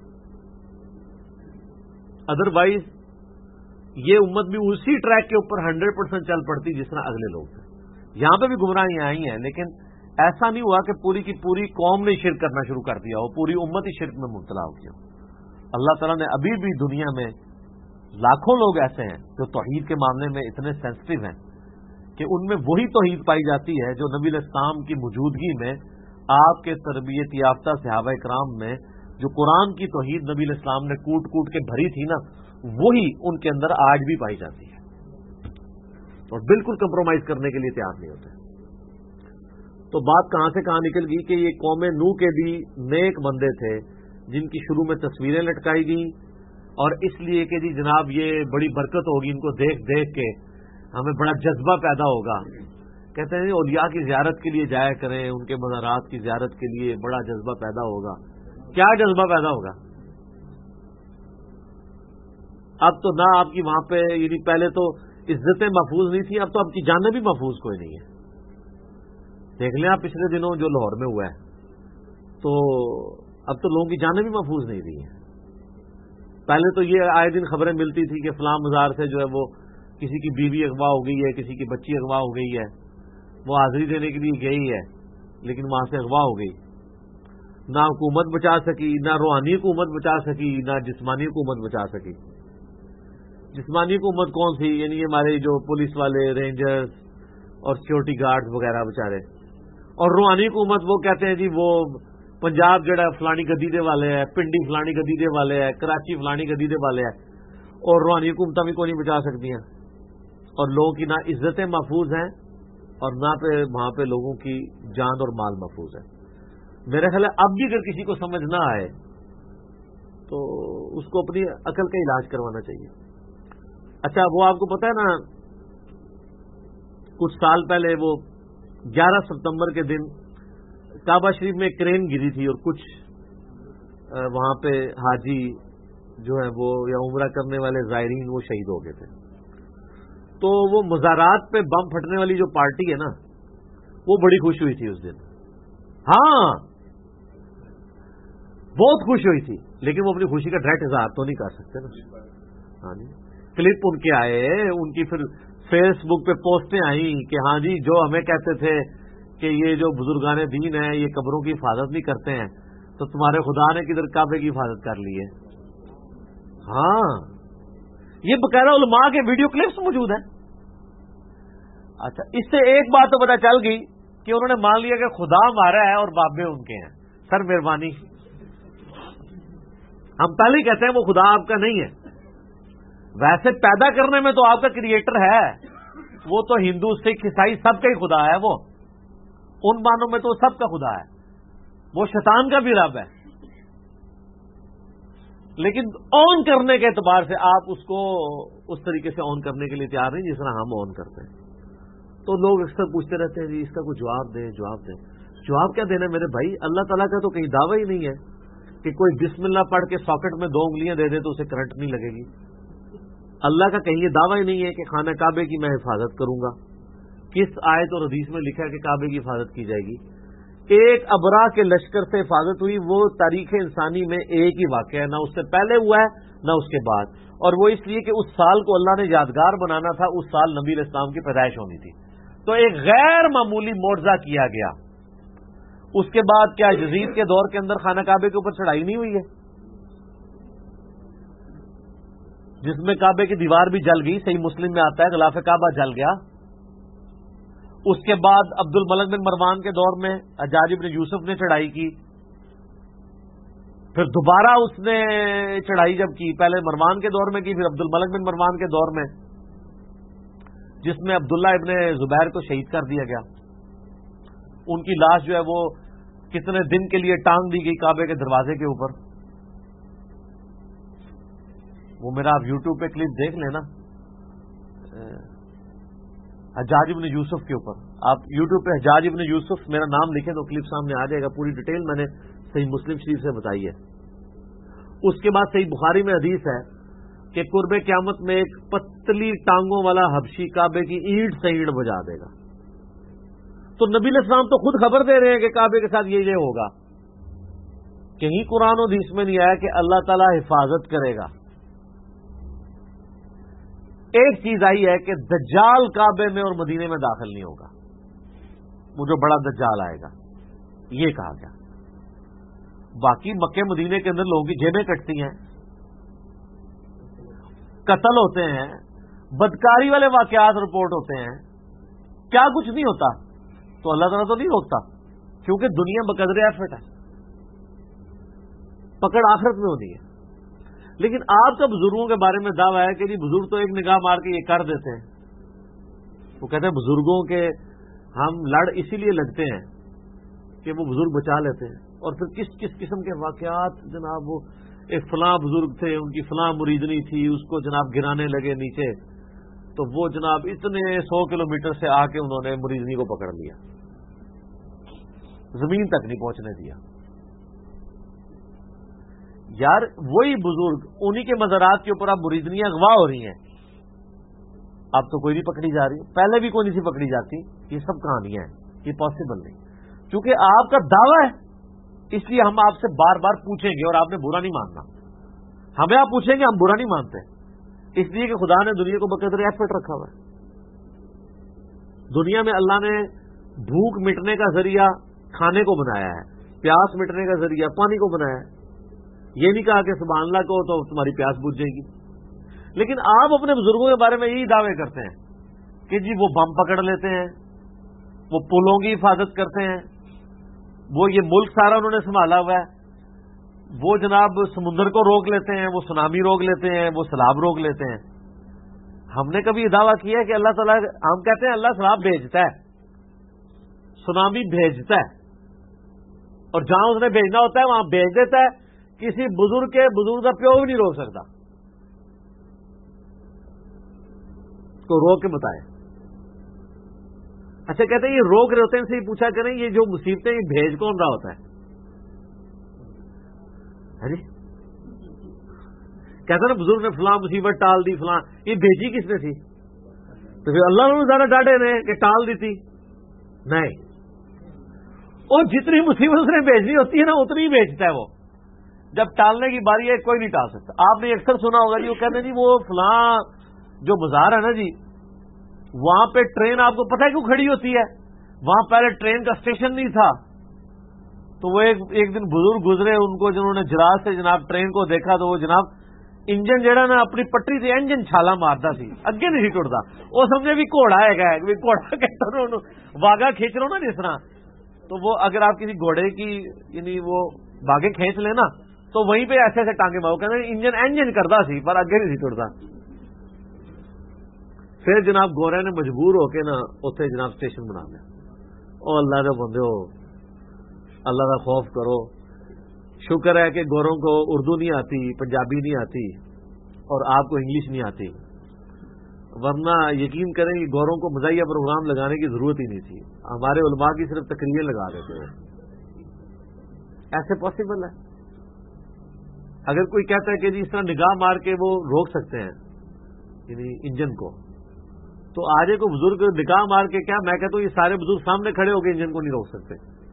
ادروائز یہ امت بھی اسی ٹریک کے اوپر 100% چل پڑتی جس طرح اگلے لوگ تھے۔ یہاں پہ بھی گمراہیاں آئی ہیں، لیکن ایسا نہیں ہوا کہ پوری کی پوری قوم نے شرک کرنا شروع کر دیا ہو، پوری امت ہی شرک میں مبتلا ہو گیا. اللہ تعالیٰ نے ابھی بھی دنیا میں لاکھوں لوگ ایسے ہیں جو توحید کے معاملے میں اتنے سینسٹیو ہیں کہ ان میں وہی توحید پائی جاتی ہے جو نبی علیہ السلام کی موجودگی میں آپ کے تربیت یافتہ صحابہ کرام میں جو قرآن کی توحید نبی علیہ السلام نے کوٹ کوٹ کے بھری تھی نا، وہی ان کے اندر آج بھی پائی جاتی ہے اور بالکل کمپرومائز کرنے کے لیے تیار نہیں ہوتے. تو بات کہاں سے کہاں نکل گئی کہ یہ قوم نوح کے بھی نیک بندے تھے جن کی شروع میں تصویریں لٹکائی گئیں، اور اس لیے کہ جی جناب یہ بڑی برکت ہوگی، ان کو دیکھ دیکھ کے ہمیں بڑا جذبہ پیدا ہوگا. کہتے ہیں اولیاء کی زیارت کے لیے جایا کریں، ان کے مزارات کی زیارت کے لیے بڑا جذبہ پیدا ہوگا. کیا جذبہ پیدا ہوگا؟ اب تو نہ آپ کی وہاں پہ یعنی پہلے تو عزتیں محفوظ نہیں تھیں، اب تو آپ کی جانیں بھی محفوظ کوئی نہیں ہے. دیکھ لیں آپ پچھلے دنوں جو لاہور میں ہوا ہے، تو اب تو لوگوں کی جانیں بھی محفوظ نہیں رہی ہیں. پہلے تو یہ آئے دن خبریں ملتی تھی کہ فلاں مزار سے جو ہے وہ کسی کی بیوی اغوا ہو گئی ہے، کسی کی بچی اغوا ہو گئی ہے، وہ حاضری دینے کے لیے گئی ہے لیکن وہاں سے اغوا ہو گئی. نہ حکومت بچا سکی، نہ روحانی حکومت بچا سکی، نہ جسمانی حکومت بچا سکی. جسمانی حکومت کون سی؟ یعنی ہمارے جو پولیس والے، رینجرز اور سیکورٹی گارڈز وغیرہ بچارے. اور روحانی حکومت وہ کہتے ہیں جی وہ پنجاب جڑا فلانی گدی دے والے ہے، پنڈی فلانی گدی دے والے ہے، کراچی فلانی گدی دے والے ہے. اور روحانی حکومتیں بھی کوئی نہیں بچا سکتی ہیں. اور لوگوں کی نہ عزتیں محفوظ ہیں اور نہ پہ وہاں پہ لوگوں کی جان اور مال محفوظ ہے. میرا خیال ہے اب بھی اگر کسی کو سمجھ نہ آئے تو اس کو اپنی عقل کا علاج کروانا چاہیے. اچھا وہ آپ کو پتا ہے نا، کچھ سال پہلے وہ 11 ستمبر کے دن کعبہ شریف میں کرین گری تھی اور کچھ وہاں پہ حاجی جو ہے وہ یا عمرہ کرنے والے زائرین وہ شہید ہو گئے تھے. تو وہ مزارات پہ بم پھٹنے والی جو پارٹی ہے نا، وہ بڑی خوش ہوئی تھی اس دن. ہاں بہت خوش ہوئی تھی، لیکن وہ اپنی خوشی کا ڈائریکٹ اظہار تو نہیں کر سکتے نا. ہاں جی، کلپ ان کے آئے، ان کی پھر فیس بک پہ پوسٹیں آئیں کہ ہاں جی جو ہمیں کہتے تھے کہ یہ جو بزرگان دین ہیں یہ قبروں کی حفاظت نہیں کرتے ہیں، تو تمہارے خدا نے کدھر کعبے کی حفاظت کر لی ہے. ہاں یہ باقاعدہ علماء کے ویڈیو کلپس موجود ہیں. اچھا اس سے ایک بات تو پتہ چل گئی کہ انہوں نے مان لیا کہ خدا ہمارا ہے اور بابے ان کے ہیں. سر مہربانی، ہم پہلے ہی کہتے ہیں وہ خدا آپ کا نہیں ہے. ویسے پیدا کرنے میں تو آپ کا کریٹر ہے، وہ تو ہندو سکھ عیسائی سب کا ہی خدا ہے. وہ ان معنوں میں تو سب کا خدا ہے، وہ شیطان کا بھی رب ہے. لیکن آن کرنے کے اعتبار سے آپ اس کو اس طریقے سے آن کرنے کے لیے تیار نہیں جس طرح ہم آن کرتے ہیں. تو لوگ اکثر پوچھتے رہتے ہیں جی اس کا کوئی جواب دیں جواب دیں. جواب کیا دینا میرے بھائی؟ اللہ تعالیٰ کا تو کہیں دعویٰ ہی نہیں ہے کہ کوئی بسم اللہ پڑھ کے ساکٹ میں 2 انگلیاں دے دے تو اسے کرنٹ نہیں لگے گی. اللہ کا کہیں یہ دعویٰ ہی نہیں ہے کہ خانہ کعبے کی میں حفاظت کروں گا. کس آیت اور حدیث میں لکھا ہے کہ کعبے کی حفاظت کی جائے گی؟ ایک ابرا کے لشکر سے حفاظت ہوئی، وہ تاریخ انسانی میں ایک ہی واقعہ ہے، نہ اس سے پہلے ہوا ہے نہ اس کے بعد. اور وہ اس لیے کہ اس سال کو اللہ نے یادگار بنانا تھا، اس سال نبی علیہ السلام کی پیدائش ہونی تھی. تو ایک غیر معمولی معجزہ کیا گیا. اس کے بعد کیا یزید کے دور کے اندر خانہ کعبے کے اوپر چڑھائی نہیں ہوئی ہے جس میں کعبے کی دیوار بھی جل گئی؟ صحیح مسلم میں آتا ہے غلاف کعبہ جل گیا. اس کے بعد عبد الملک بن مروان کے دور میں حجاج بن یوسف نے چڑھائی کی، پھر دوبارہ اس نے چڑھائی جب کی، پہلے مروان کے دور میں کی، پھر عبد الملک بن مروان کے دور میں، جس میں عبداللہ ابن زبیر کو شہید کر دیا گیا. ان کی لاش جو ہے وہ کتنے دن کے لیے ٹانگ دی گئی کعبے کے دروازے کے اوپر. وہ میرا آپ یوٹیوب پہ کلپ دیکھ لینا حجاج ابن یوسف کے اوپر. آپ یوٹیوب پہ حجاج ابن یوسف میرا نام لکھیں تو کلپ سامنے آ جائے گا. پوری ڈیٹیل میں نے صحیح مسلم شریف سے بتائی ہے. اس کے بعد صحیح بخاری میں حدیث ہے کہ قرب قیامت میں ایک پتلی ٹانگوں والا حبشی کعبے کی اینٹ سے اینٹ بجا دے گا. تو نبی علیہ السلام تو خود خبر دے رہے ہیں کہ کعبے کے ساتھ یہ ہوگا. کہیں قرآن و حدیث میں نہیں آیا کہ اللہ تعالیٰ حفاظت کرے گا. ایک چیز آئی ہے کہ دجال کعبے میں اور مدینے میں داخل نہیں ہوگا. وہ جو بڑا دجال آئے گا، یہ کہا گیا۔ باقی مکے مدینے کے اندر لوگوں کی جیبیں کٹتی ہیں، قتل ہوتے ہیں، بدکاری والے واقعات رپورٹ ہوتے ہیں، کیا کچھ نہیں ہوتا، تو اللہ تعالیٰ تو نہیں روکتا، کیونکہ دنیا بقدر ایفٹ ہے، پکڑ آخرت میں ہونی ہے۔ لیکن آپ کا بزرگوں کے بارے میں دعویٰ ہے کہ جی بزرگ تو ایک نگاہ مار کے یہ کر دیتے ہیں۔ وہ کہتے ہیں بزرگوں کے ہم لڑ اسی لیے لگتے ہیں کہ وہ بزرگ بچا لیتے ہیں، اور پھر کس کس قسم کے واقعات جناب، وہ ایک فلاں بزرگ تھے، ان کی فلاں مریدنی تھی، اس کو جناب گرانے لگے نیچے، تو وہ جناب اتنے 100 کلومیٹر سے آ کے انہوں نے مریدنی کو پکڑ لیا، زمین تک نہیں پہنچنے دیا۔ یار وہی بزرگ، انہی کے مزارات کے اوپر اب مریدنیاں اغوا ہو رہی ہیں، اب تو کوئی نہیں پکڑی جا رہی، پہلے بھی کوئی نہیں سی پکڑی جاتی۔ یہ سب کہانیاں ہیں، یہ پاسبل نہیں، چونکہ آپ کا دعویٰ ہے اس لیے ہم آپ سے بار بار پوچھیں گے، اور آپ نے برا نہیں ماننا، ہمیں آپ پوچھیں گے ہم برا نہیں مانتے، اس لیے کہ خدا نے دنیا کو بقدر ایفٹ رکھا ہوا ہے۔ دنیا میں اللہ نے بھوک مٹنے کا ذریعہ کھانے کو بنایا ہے، پیاس مٹنے کا ذریعہ پانی کو بنایا ہے، یہ نہیں کہا کہ سبحان اللہ کو تو تمہاری پیاس بجھ جائے گی۔ لیکن آپ اپنے بزرگوں کے بارے میں یہی دعوے کرتے ہیں کہ جی وہ بم پکڑ لیتے ہیں، وہ پلوں کی حفاظت کرتے ہیں، وہ یہ ملک سارا انہوں نے سنبھالا ہوا ہے، وہ جناب سمندر کو روک لیتے ہیں، وہ سونامی روک لیتے ہیں، وہ سیلاب روک لیتے ہیں۔ ہم نے کبھی یہ دعویٰ کیا ہے کہ اللہ تعالیٰ، ہم کہتے ہیں اللہ سیلاب بھیجتا ہے، سونامی بھیجتا ہے، اور جہاں اس نے بھیجنا ہوتا ہے وہاں بھیج دیتا ہے، کسی بزرگ کا پیو بھی نہیں روک سکتا، تو روک کے بتائیں۔ اچھا کہتے ہیں یہ روک رہے ہوتے ہیں، ان سے یہ پوچھا کریں یہ جو مصیبتیں یہ بھیج کون رہا ہوتا ہے؟ جی کہتے ہیں نا بزرگ نے فلاں مصیبت ٹال دی، فلاں، یہ بھیجی کس نے تھی؟ تو پھر اللہ نے زیادہ ڈانٹے نے کہ ٹال دی تھی؟ نہیں، وہ جتنی مصیبت اس نے بھیجنی ہوتی ہے نا اتنی ہی بھیجتا ہے وہ، جب ٹالنے کی باری ہے کوئی نہیں ٹال سکتا۔ آپ نے اکثر سنا ہوگا جی وہ کہتے ہیں جی وہ فلاں جو بازار ہے نا جی، وہاں پہ ٹرین آپ کو پتہ ہے کیوں کھڑی ہوتی ہے؟ وہاں پہلے ٹرین کا اسٹیشن نہیں تھا، تو وہ ایک دن بزرگ گزرے، ان کو جنہوں نے جراز سے جناب ٹرین کو دیکھا تو وہ جناب انجن جہاں نا اپنی پٹری سے انجن چھالا مارتا سی، اگے نہیں ٹوٹتا، وہ سمجھے بھی گھوڑا ہے، گھوڑا کہتا واگا کھینچ رہا ہوں نا جس طرح، تو وہ اگر آپ کسی گھوڑے کی یعنی وہ باغیں کھینچ لیں نا تو وہیں پہ ایسے ایسے ٹانگے مارو، کہتے انجن کرتا سی پر اگے نہیں ٹوٹتا۔ پھر جناب گورے نے مجبور ہو کے نا اتنے جناب اسٹیشن بنا لیا۔ او اللہ کے بندے ہو، اللہ کا خوف کرو، شکر ہے کہ گوروں کو اردو نہیں آتی، پنجابی نہیں آتی، اور آپ کو انگلش نہیں آتی، ورنہ یقین کریں کہ گوروں کو مزاحیہ پروگرام لگانے کی ضرورت ہی نہیں تھی، ہمارے علماء کی صرف تقریریں لگا دیتے ہیں۔ ایسے پاسبل ہے؟ اگر کوئی کہتا ہے کہ جی اس طرح نگاہ مار کے وہ روک سکتے ہیں یعنی انجن کو، تو آج کو بزرگ نگاہ مار کے، کیا میں کہتا ہوں یہ سارے بزرگ سامنے کھڑے ہو کے انجن کو نہیں روک سکتے؟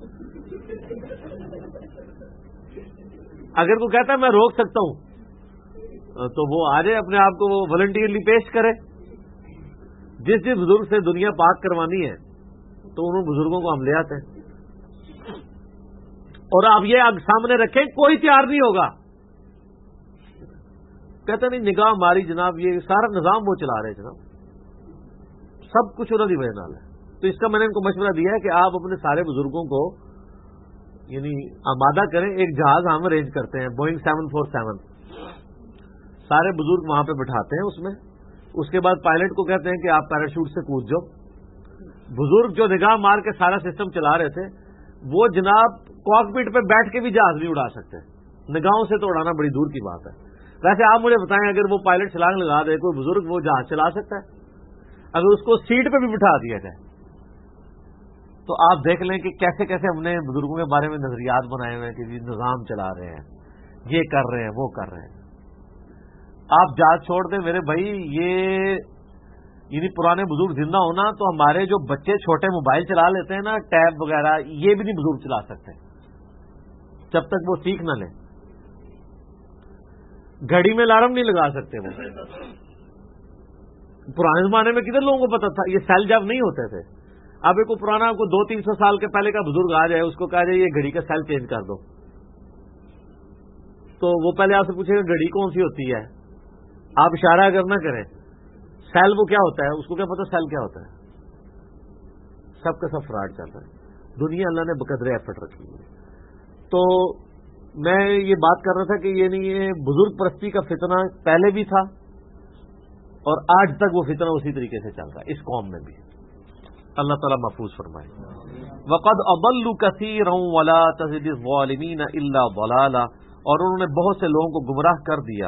اگر کوئی کہتا ہے میں روک سکتا ہوں تو وہ آ جائے اپنے آپ کو وہ والنٹیئرلی پیش کرے۔ جس بزرگ سے دنیا پاک کروانی ہے تو انہوں بزرگوں کو ہم لے آتے ہیں، اور آپ یہ سامنے رکھیں کوئی تیار نہیں ہوگا، کہتے نہیں نگاہ ماری جناب، یہ سارا نظام وہ چلا رہے جناب، سب کچھ انہوں کی وجہ نال ہے۔ تو اس کا میں نے ان کو مشورہ دیا ہے کہ آپ اپنے سارے بزرگوں کو یعنی آمادہ کریں، ایک جہاز ہم ارینج کرتے ہیں بوئنگ 747، سارے بزرگ وہاں پہ بٹھاتے ہیں اس میں، اس کے بعد پائلٹ کو کہتے ہیں کہ آپ پیراشوٹ سے کود جاؤ۔ بزرگ جو نگاہ مار کے سارا سسٹم چلا رہے تھے وہ جناب کاکپٹ پہ بیٹھ کے بھی جہاز نہیں اڑا سکتے، نگاہوں سے تو اڑانا بڑی دور کی بات ہے۔ ویسے آپ مجھے بتائیں اگر وہ پائلٹ چھلانگ لگا دے، کوئی بزرگ وہ جہاز چلا سکتا ہے؟ اگر اس کو سیٹ پہ بھی بٹھا دیا جائے تو آپ دیکھ لیں کہ کیسے کیسے ہم نے بزرگوں کے بارے میں نظریات بنائے ہوئے ہیں کہ جی نظام چلا رہے ہیں، یہ کر رہے ہیں، وہ کر رہے ہیں۔ آپ جہاز چھوڑ دیں میرے بھائی، یہ یعنی پرانے بزرگ زندہ ہونا تو ہمارے جو بچے چھوٹے موبائل چلا لیتے ہیں نا، ٹیب وغیرہ، یہ بھی نہیں بزرگ چلا سکتے جب تک وہ سیکھ نہ لیں۔ گھڑی میں الارم نہیں لگا سکتے وہ، پرانے زمانے میں کدھر لوگوں کو پتا تھا، یہ سیل جب نہیں ہوتے تھے، اب ایک پرانا کو 200-300 سال کے پہلے کا بزرگ آ جائے، اس کو کہا جائے یہ گھڑی کا سیل چینج کر دو، تو وہ پہلے آپ سے پوچھے گا گھڑی کون سی ہوتی ہے، آپ اشارہ اگر نہ کریں سیل وہ کیا ہوتا ہے، اس کو کیا پتا سیل کیا ہوتا ہے؟ سب کا سب فراڈ چل رہا ہے، دنیا اللہ نے بقدر ایفٹ رکھی ہے۔ تو میں یہ بات کر رہا تھا کہ یہ بزرگ پرستی کا فتنہ پہلے بھی تھا اور آج تک وہ فتنہ اسی طریقے سے چل رہا ہے اس قوم میں بھی، اللہ تعالیٰ محفوظ فرمائے۔ وَقَدْ أَضَلُّوا كَثِيرًا وَلَا تَزِدِ الظَّالِمِينَ إِلَّا ضَلَالًا، اور انہوں نے بہت سے لوگوں کو گمراہ کر دیا،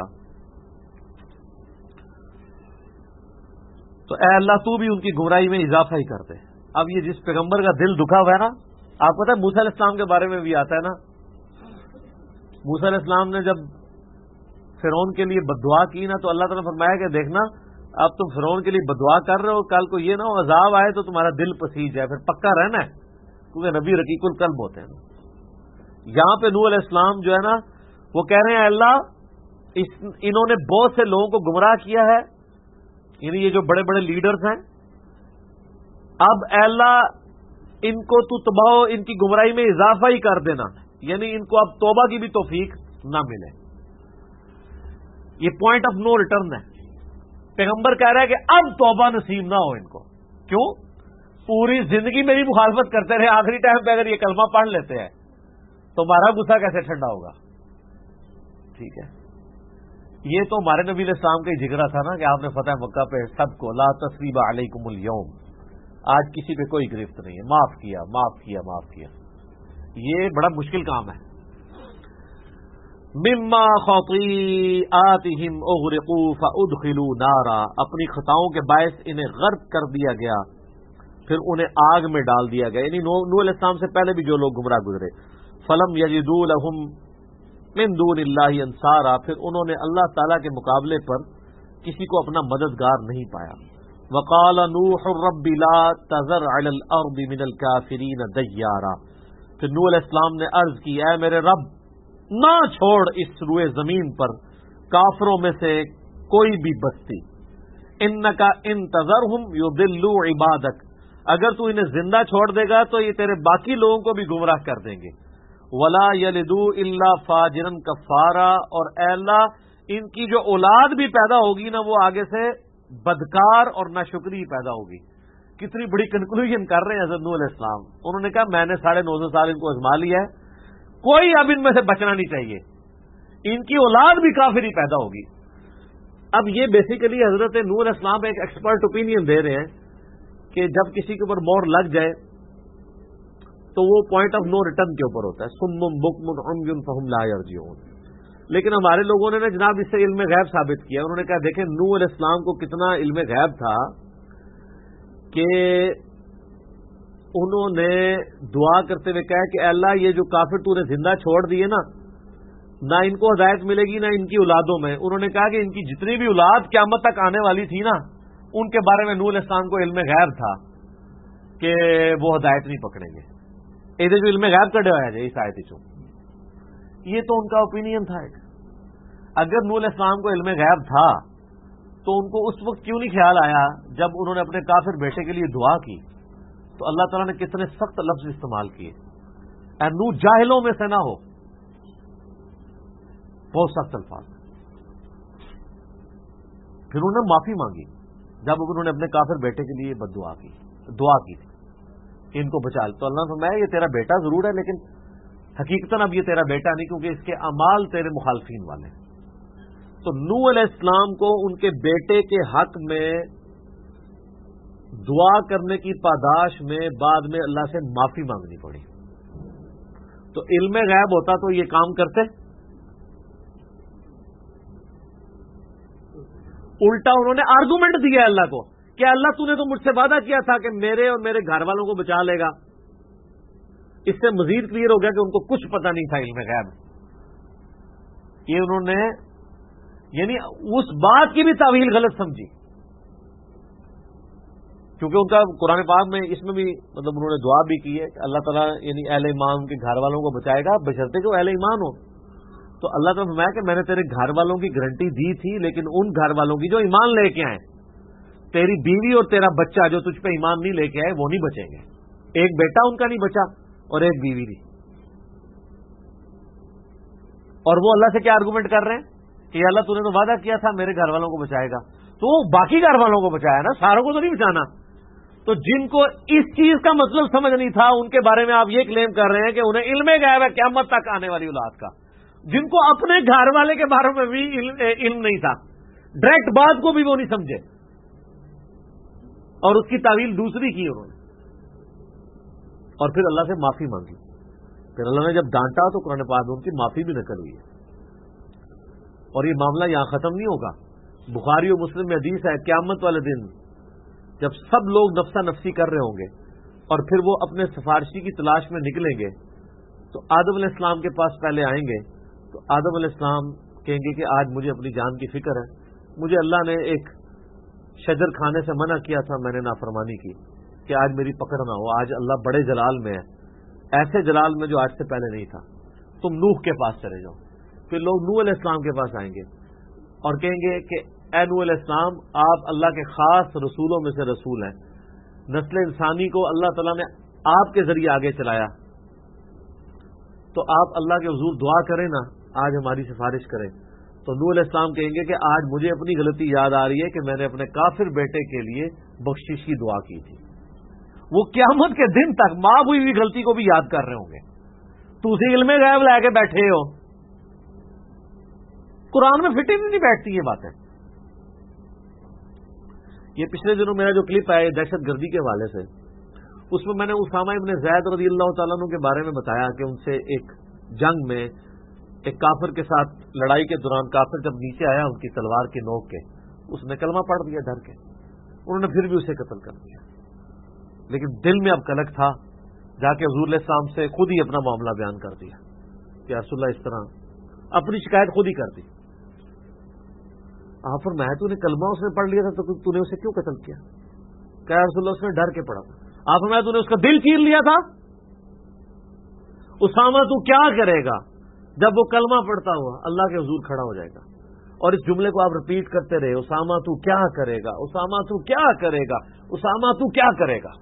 تو اے اللہ تو بھی ان کی گمراہی میں اضافہ ہی کر دے۔ اب یہ جس پیغمبر کا دل دکھا ہوا ہے نا، آپ پتہ ہے موسیٰ علیہ السلام کے بارے میں بھی آتا ہے نا، موسیٰ علیہ السلام نے جب فرعون کے لیے بددعا کی نا، تو اللہ تعالیٰ نے فرمایا کہ دیکھنا اب تم فرعون کے لیے بددعا کر رہے ہو، کل کو یہ نہ ہو عذاب آئے تو تمہارا دل پسیج جائے، پھر پکا رہنا ہے، کیونکہ نبی رقیق القلب ہوتے ہیں۔ یہاں پہ نوح علیہ السلام جو ہے نا وہ کہہ رہے ہیں اللہ انہوں نے بہت سے لوگوں کو گمراہ کیا ہے، یعنی یہ جو بڑے بڑے لیڈرز ہیں، اب اے اللہ ان کو تو تباہ ان کی گمراہی میں اضافہ ہی کر دینا، یعنی ان کو اب توبہ کی بھی توفیق نہ ملے۔ یہ پوائنٹ آف نو ریٹرن ہے، پیغمبر کہہ رہا ہے کہ اب توبہ نصیب نہ ہو ان کو، کیوں؟ پوری زندگی میری مخالفت کرتے رہے، آخری ٹائم پہ اگر یہ کلمہ پڑھ لیتے ہیں تو ہمارا غصہ کیسے ٹھنڈا ہوگا؟ ٹھیک ہے، یہ تو ہمارے نبی علیہ السلام کا ہی جگرا تھا نا کہ آپ نے فتح مکہ پہ سب کو لا تثریب علیکم اليوم، آج کسی پہ کوئی گرفت نہیں ہے، معاف کیا معاف کیا معاف کیا۔ یہ بڑا مشکل کام ہے۔ مما خطیئاتہم اغرقوا فادخلوا نارا، اپنی خطاؤں کے باعث انہیں غرق کر دیا گیا، پھر انہیں آگ میں ڈال دیا گیا، یعنی نوح علیہ السلام سے پہلے بھی جو لوگ گمراہ گزرے۔ فلم یجدوا لہم من دون اللہ انصارا، پھر انہوں نے اللہ تعالی کے مقابلے پر کسی کو اپنا مددگار نہیں پایا۔ وقال نوح رب لا تذر علی الارض من الکافرین دیارا، پھر نوح علیہ السلام نے عرض کی اے میرے رب نہ چھوڑ اس روئے زمین پر کافروں میں سے کوئی بھی بستی، انکا ان تذرہم یضلوا عبادک، اگر تو انہیں زندہ چھوڑ دے گا تو یہ تیرے باقی لوگوں کو بھی گمراہ کر دیں گے۔ ولا یلدوا الا فاجرا کفارا، اور اے اللہ ان کی جو اولاد بھی پیدا ہوگی نا وہ آگے سے بدکار اور ناشکری پیدا ہوگی۔ کتنی بڑی کنکلوژن کر رہے ہیں حضرت نوح علیہ السلام، انہوں نے کہا میں نے 950 سال ان کو آزما لیا ہے، کوئی اب ان میں سے بچنا نہیں چاہیے، ان کی اولاد بھی کافر ہی پیدا ہوگی۔ اب یہ بیسیکلی حضرت نوح علیہ السلام ایک ایکسپرٹ اوپینین دے رہے ہیں کہ جب کسی کے اوپر مور لگ جائے تو وہ پوائنٹ آف نو ریٹرن کے اوپر ہوتا ہے، صم بکم عمی فہم لا یرجعون۔ لیکن ہمارے لوگوں نے جناب اس سے علم غیب ثابت کیا، انہوں نے کہا دیکھیں نوح علیہ السلام کو کتنا علم غیب تھا کہ انہوں نے دعا کرتے ہوئے کہا کہ اے اللہ یہ جو کافر تو نے زندہ چھوڑ دیے نا، نہ ان کو ہدایت ملے گی نہ ان کی اولادوں میں۔ انہوں نے کہا کہ ان کی جتنی بھی اولاد قیامت تک آنے والی تھی نا ان کے بارے میں نوح علیہ السلام کو علم غیب تھا کہ وہ ہدایت نہیں پکڑیں گے۔ یہ جو علم غیب کڈے ہوا جائے اس آیت چوں، یہ تو ان کا اوپینین تھا۔ اگر نوح علیہ السلام کو علم غیب تھا تو ان کو اس وقت کیوں نہیں خیال آیا جب انہوں نے اپنے کافر بیٹے کے لیے دعا کی؟ تو اللہ تعالیٰ نے کتنے سخت لفظ استعمال کیے، اے نوح جاہلوں میں سے نہ ہو، بہت سخت الفاظ۔ پھر انہوں نے معافی مانگی جب انہوں نے اپنے کافر بیٹے کے لیے بد دعا کی تھی کہ ان کو بچا لے، تو اللہ نے فرمایا یہ تیرا بیٹا ضرور ہے لیکن حقیقتاً اب یہ تیرا بیٹا نہیں، کیونکہ اس کے اعمال تیرے مخالفین والے۔ تو نوح علیہ السلام کو ان کے بیٹے کے حق میں دعا کرنے کی پاداش میں بعد میں اللہ سے معافی مانگنی پڑی۔ تو علم غیب ہوتا تو یہ کام کرتے؟ الٹا انہوں نے آرگومنٹ دیا اللہ کو کہ اللہ تو نے تو مجھ سے وعدہ کیا تھا کہ میرے اور میرے گھر والوں کو بچا لے گا۔ اس سے مزید کلیئر ہو گیا کہ ان کو کچھ پتہ نہیں تھا علم غیب۔ یہ انہوں نے یعنی اس بات کی بھی تعویل غلط سمجھی، کیونکہ ان کا قرآن پاک میں اس میں بھی مطلب انہوں نے دعا بھی کی ہے کہ اللہ تعالیٰ یعنی اہل ایمان کے گھر والوں کو بچائے گا بشرطے کہ وہ اہل ایمان ہو۔ تو اللہ تعالیٰ نے فرمایا کہ میں نے تیرے گھر والوں کی گارنٹی دی تھی لیکن ان گھر والوں کی جو ایمان لے کے آئیں، تیری بیوی اور تیرا بچہ جو تجھ پہ ایمان نہیں لے کے آئے وہ نہیں بچیں گے. ایک بیٹا ان کا نہیں بچا اور ایک بیوی نہیں. اور وہ اللہ سے کیا آرگومنٹ کر رہے ہیں کہ اللہ تو نے تو وعدہ کیا تھا میرے گھر والوں کو بچائے گا, تو باقی گھر والوں کو بچایا نا, ساروں کو تو نہیں بچانا. تو جن کو اس چیز کا مطلب سمجھ نہیں تھا ان کے بارے میں آپ یہ کلیم کر رہے ہیں کہ انہیں علم غیب ہے قیامت تک آنے والی اولاد کا. جن کو اپنے گھر والے کے بارے میں بھی علم نہیں تھا, ڈائریکٹ بات کو بھی وہ نہیں سمجھے اور اس کی تعویل دوسری کی انہوں نے, اور پھر اللہ سے معافی مانگی. پھر اللہ نے جب ڈانٹا تو قرآن پاک میں ان کی معافی بھی نقل ہوئی ہے. اور یہ معاملہ یہاں ختم نہیں ہوگا. بخاری و مسلم میں حدیث ہے, قیامت والے دن جب سب لوگ نفسا نفسی کر رہے ہوں گے اور پھر وہ اپنے سفارشی کی تلاش میں نکلیں گے تو آدم علیہ السلام کے پاس پہلے آئیں گے. تو آدم علیہ السلام کہیں گے کہ آج مجھے اپنی جان کی فکر ہے, مجھے اللہ نے ایک شجر کھانے سے منع کیا تھا, میں نے نافرمانی کی کہ آج میری پکڑ نہ ہو. آج اللہ بڑے جلال میں ہے, ایسے جلال میں جو آج سے پہلے نہیں تھا. تم نوح کے پاس چلے جاؤ. پھر لوگ نوح علیہ السلام کے پاس آئیں گے اور کہیں گے کہ اے نوح علیہ السلام, آپ اللہ کے خاص رسولوں میں سے رسول ہیں, نسل انسانی کو اللہ تعالیٰ نے آپ کے ذریعے آگے چلایا, تو آپ اللہ کے حضور دعا کریں نا, آج ہماری سفارش کریں. تو نوح علیہ السلام کہیں گے کہ آج مجھے اپنی غلطی یاد آ رہی ہے کہ میں نے اپنے کافر بیٹے کے لیے بخشش کی دعا کی تھی. وہ قیامت کے دن تک معاف ہوئی ہوئی غلطی کو بھی یاد کر رہے ہوں گے. تو اسی علم غیب لے کے بیٹھے ہو, قرآن میں فٹ ہی نہیں بیٹھتی یہ باتیں. یہ پچھلے دنوں میرا جو کلپ ہے دہشت گردی کے حوالے سے, اس میں میں نے اسامہ ابن زید رضی اللہ تعالیٰ عنہ کے بارے میں بتایا کہ ان سے ایک جنگ میں ایک کافر کے ساتھ لڑائی کے دوران کافر جب نیچے آیا ان کی تلوار کی نوک کے, اس نے کلمہ پڑھ دیا ڈر کے, انہوں نے پھر بھی اسے قتل کر دیا. لیکن دل میں اب کلک تھا, جا کے حضور علیہ السلام سے خود ہی اپنا معاملہ بیان کر دیا کہ یا رسول اللہ اس طرح اپنی شکایت خود ہی کر دی. آپ فرمایا تو نے کلمہ اس نے پڑھ لیا تھا تو نے اسے کیوں قتل کیا؟ کہ یا رسول اللہ اس نے ڈر کے پڑھا تھا. آپ فرمایا تو نے اس کا دل چیر لیا تھا. اسامہ تو کیا کرے گا جب وہ کلمہ پڑھتا ہوا اللہ کے حضور کھڑا ہو جائے گا, اور اس جملے کو آپ رپیٹ کرتے رہے, اسامہ تو کیا کرے گا, اسامہ تو کیا کرے گا, اسامہ تو کیا کرے گا.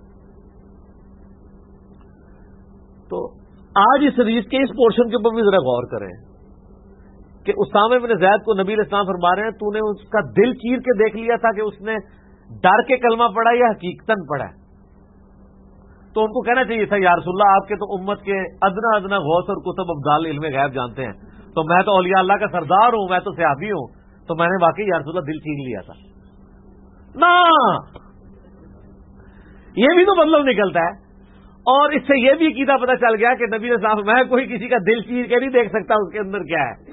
تو آج اس حدیث کے اس پورشن کے اوپر بھی ذرا غور کریں کہ اسامہ بن زید کو نبی علیہ السلام فرما رہے ہیں تو نے اس کا دل چیر کے دیکھ لیا تھا کہ اس نے ڈر کے کلمہ پڑھا یا حقیقتاً پڑھا ہے. تو ان کو کہنا چاہیے تھا یا رسول اللہ آپ کے تو امت کے ادنا ادنا غوث اور کتب ابدال علم غیب جانتے ہیں, تو میں تو اولیاء اللہ کا سردار ہوں, میں تو صحابی ہوں, تو میں نے واقعی یا رسول اللہ دل چھین لیا تھا. نا یہ بھی تو مطلب نکلتا ہے. اور اس سے یہ بھی عقیدہ پتہ چل گیا کہ نبی صلی اللہ علیہ وسلم میں کوئی کسی کا دل چیر کے نہیں دیکھ سکتا اس کے اندر کیا ہے.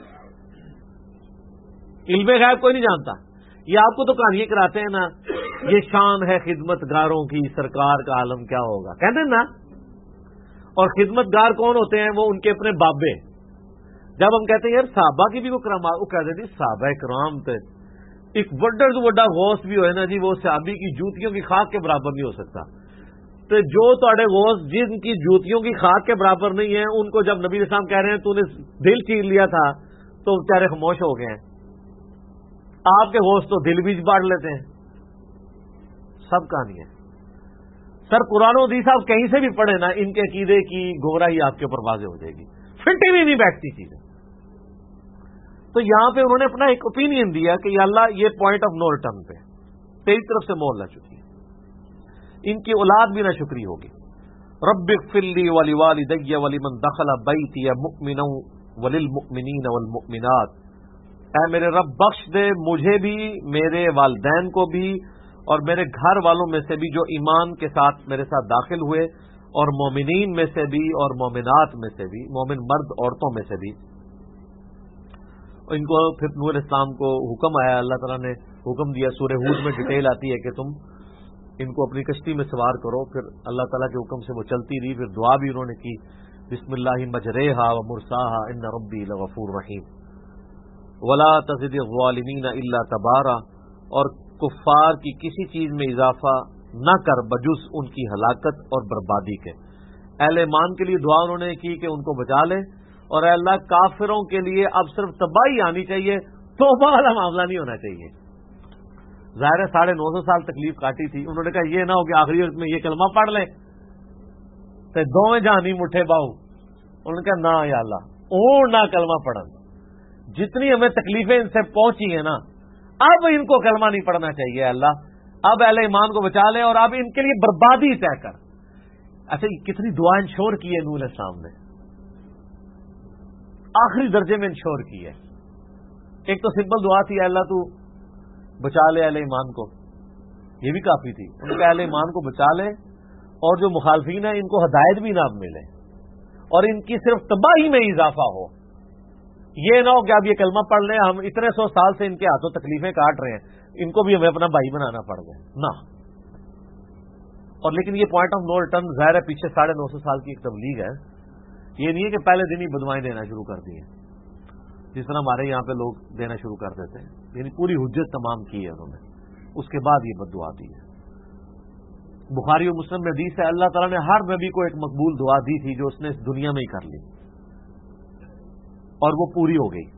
علم غیب کوئی نہیں جانتا. یہ آپ کو تو کہانیاں کراتے ہیں نا, یہ شان ہے خدمت گاروں کی, سرکار کا عالم کیا ہوگا کہتے ہیں نا. اور خدمت گار کون ہوتے ہیں؟ وہ ان کے اپنے بابے. جب ہم کہتے ہیں یار صحابہ کی بھی وہ کرامات, وہ کہتے ہیں صحابہ کرام تھے, ایک بڑا سے بڑا غوث بھی ہوئے نا جی, وہ صحابی کی جوتیوں کی خاک کے برابر نہیں ہو سکتا. تو جو تھوڑے غوث جن کی جوتیوں کی خاک کے برابر نہیں ہے, ان کو جب نبی علیہ السلام کہہ رہے ہیں تو نے دل چیر لیا تھا, تو بیچارے خاموش ہو گئے ہیں. آپ کے غوث تو دل بھی بانٹ لیتے ہیں. سب کہانی ہے سر. قرآن و حدیث آپ کہیں سے بھی پڑھیں نا, ان کے عقیدے کی گمراہی آپ کے اوپر واضح ہو جائے گی. فٹی بھی نہیں بیٹھتی چیزیں. تو یہاں پہ انہوں نے اپنا ایک اوپینین دیا کہ یا اللہ یہ پوائنٹ آف نو ریٹرن پہ تیری طرف سے مول نہ چکی ہے, ان کی اولاد بھی نہ شکری ہوگی. رب اغفر لی ولوالدی ولمن دخل بیتی مؤمنا وللمؤمنین والمؤمنات, اے میرے رب بخش دے مجھے بھی, میرے والدین کو بھی, اور میرے گھر والوں میں سے بھی جو ایمان کے ساتھ میرے ساتھ داخل ہوئے, اور مومنین میں سے بھی اور مومنات میں سے بھی, مومن مرد عورتوں میں سے بھی. ان کو پھر نوح علیہ السلام کو حکم آیا, اللہ تعالیٰ نے حکم دیا, سورہ ہود میں ڈیٹیل آتی ہے کہ تم ان کو اپنی کشتی میں سوار کرو. پھر اللہ تعالیٰ کے حکم سے وہ چلتی رہی. پھر دعا بھی انہوں نے کی, بسم اللہ مجریہا و مرساہا ان ربی لغفور رحیم ولا تزد الظالمین الا تبارا, اور کفار کی کسی چیز میں اضافہ نہ کر بجز ان کی ہلاکت اور بربادی کے. اہل ایمان کے لیے دعا انہوں نے کی کہ ان کو بچا لے, اور اے اللہ کافروں کے لیے اب صرف تباہی آنی چاہیے, توبہ والا معاملہ نہیں ہونا چاہیے. ظاہر ہے 950 سال تکلیف کاٹی تھی. انہوں نے کہا یہ نہ ہو کہ آخری وقت میں یہ کلمہ پڑھ لیں تو دوویں جہانی مٹھے باؤ. انہوں نے کہا نہ یا اللہ اور نہ کلمہ پڑھن. جتنی ہمیں تکلیفیں ان سے پہنچی ہیں نا اب ان کو کلمہ نہیں پڑھنا چاہیے اللہ. اب اہل ایمان کو بچا لے اور اب ان کے لیے بربادی طے کر. اچھا یہ کتنی دعا انشور کی ہے نوح علیہ السلام نے, آخری درجے میں انشور کی ہے. ایک تو سمپل دعا تھی اللہ تو بچا لے اہل ایمان کو, یہ بھی کافی تھی. ان کا اہل ایمان کو بچا لے اور جو مخالفین ہیں ان کو ہدایت بھی نہ ملے اور ان کی صرف تباہی میں اضافہ ہو. یہ نہ ہو کہ اب یہ کلمہ پڑھ لیں, ہم اتنے 100 سال سے ان کے ہاتھوں تکلیفیں کاٹ رہے ہیں, ان کو بھی ہمیں اپنا بھائی بنانا پڑ گیا نہ. اور لیکن یہ پوائنٹ آف نو ریٹرن ظاہر ہے پیچھے 950 سال کی ایک تبلیغ ہے. یہ نہیں ہے کہ پہلے دن ہی بدوائیں دینا شروع کر دی ہیں جس طرح ہمارے یہاں پہ لوگ دینا شروع کر دیتے ہیں. یعنی پوری حجت تمام کی ہے انہوں نے, اس کے بعد یہ بد دعا دی ہے. بخاری و مسلم میں حدیث ہے اللہ تعالیٰ نے ہر نبی کو ایک مقبول دعا دی تھی جو اس نے اس دنیا میں ہی کر لی اور وہ پوری ہو گئی.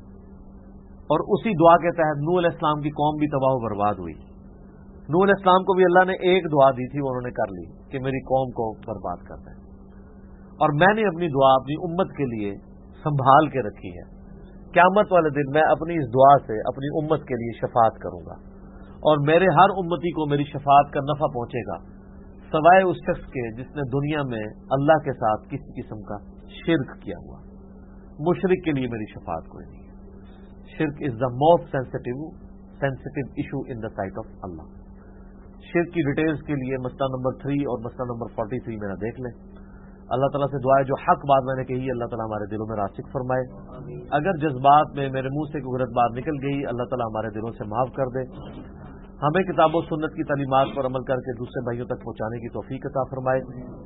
اور اسی دعا کے تحت نوح علیہ السلام کی قوم بھی تباہ و برباد ہوئی. نوح علیہ السلام کو بھی اللہ نے ایک دعا دی تھی, وہ انہوں نے کر لی کہ میری قوم کو برباد کر دیں. اور میں نے اپنی دعا اپنی امت کے لیے سنبھال کے رکھی ہے. قیامت والے دن میں اپنی اس دعا سے اپنی امت کے لیے شفاعت کروں گا اور میرے ہر امتی کو میری شفاعت کا نفع پہنچے گا سوائے اس شخص کے جس نے دنیا میں اللہ کے ساتھ کسی قسم کا شرک کیا ہوا. مشرک کے لیے میری شفاعت کوئی نہیں ہے. شرک is the most sensitive issue in the sight of Allah. شرک کی ڈیٹیلز کے لیے مسئلہ نمبر 3 اور مسئلہ نمبر 43 میرا دیکھ لیں. اللہ تعالیٰ سے دعا ہے جو حق بات میں نے کہی اللہ تعالیٰ ہمارے دلوں میں راسخ فرمائے. اگر جذبات میں میرے منہ سے کوئی غلط بات نکل گئی اللہ تعالیٰ ہمارے دلوں سے معاف کر دے. ہمیں کتاب و سنت کی تعلیمات پر عمل کر کے دوسرے بھائیوں تک پہنچانے کی توفیق عطا فرمائے.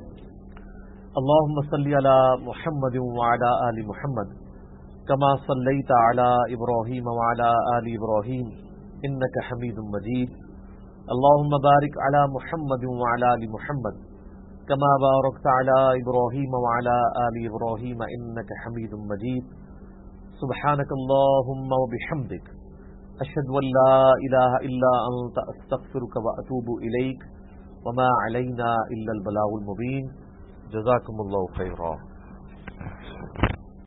اللہم صلی علی محمد وعلی آل محمد کما صلیت علی ابراہیم وعلی آل ابراہیم انک حمید مجید. اللہم بارک علی محمد وعلی آل محمد كما باركت على إبراهيم وعلى آل إبراهيم إنك حميد مجيد. سبحانك اللهم وبحمدك أشهد أن لا إله إلا أنت أستغفرك وأتوب إليك وما علينا إلا البلاغ المبين. جزاكم الله خيرا.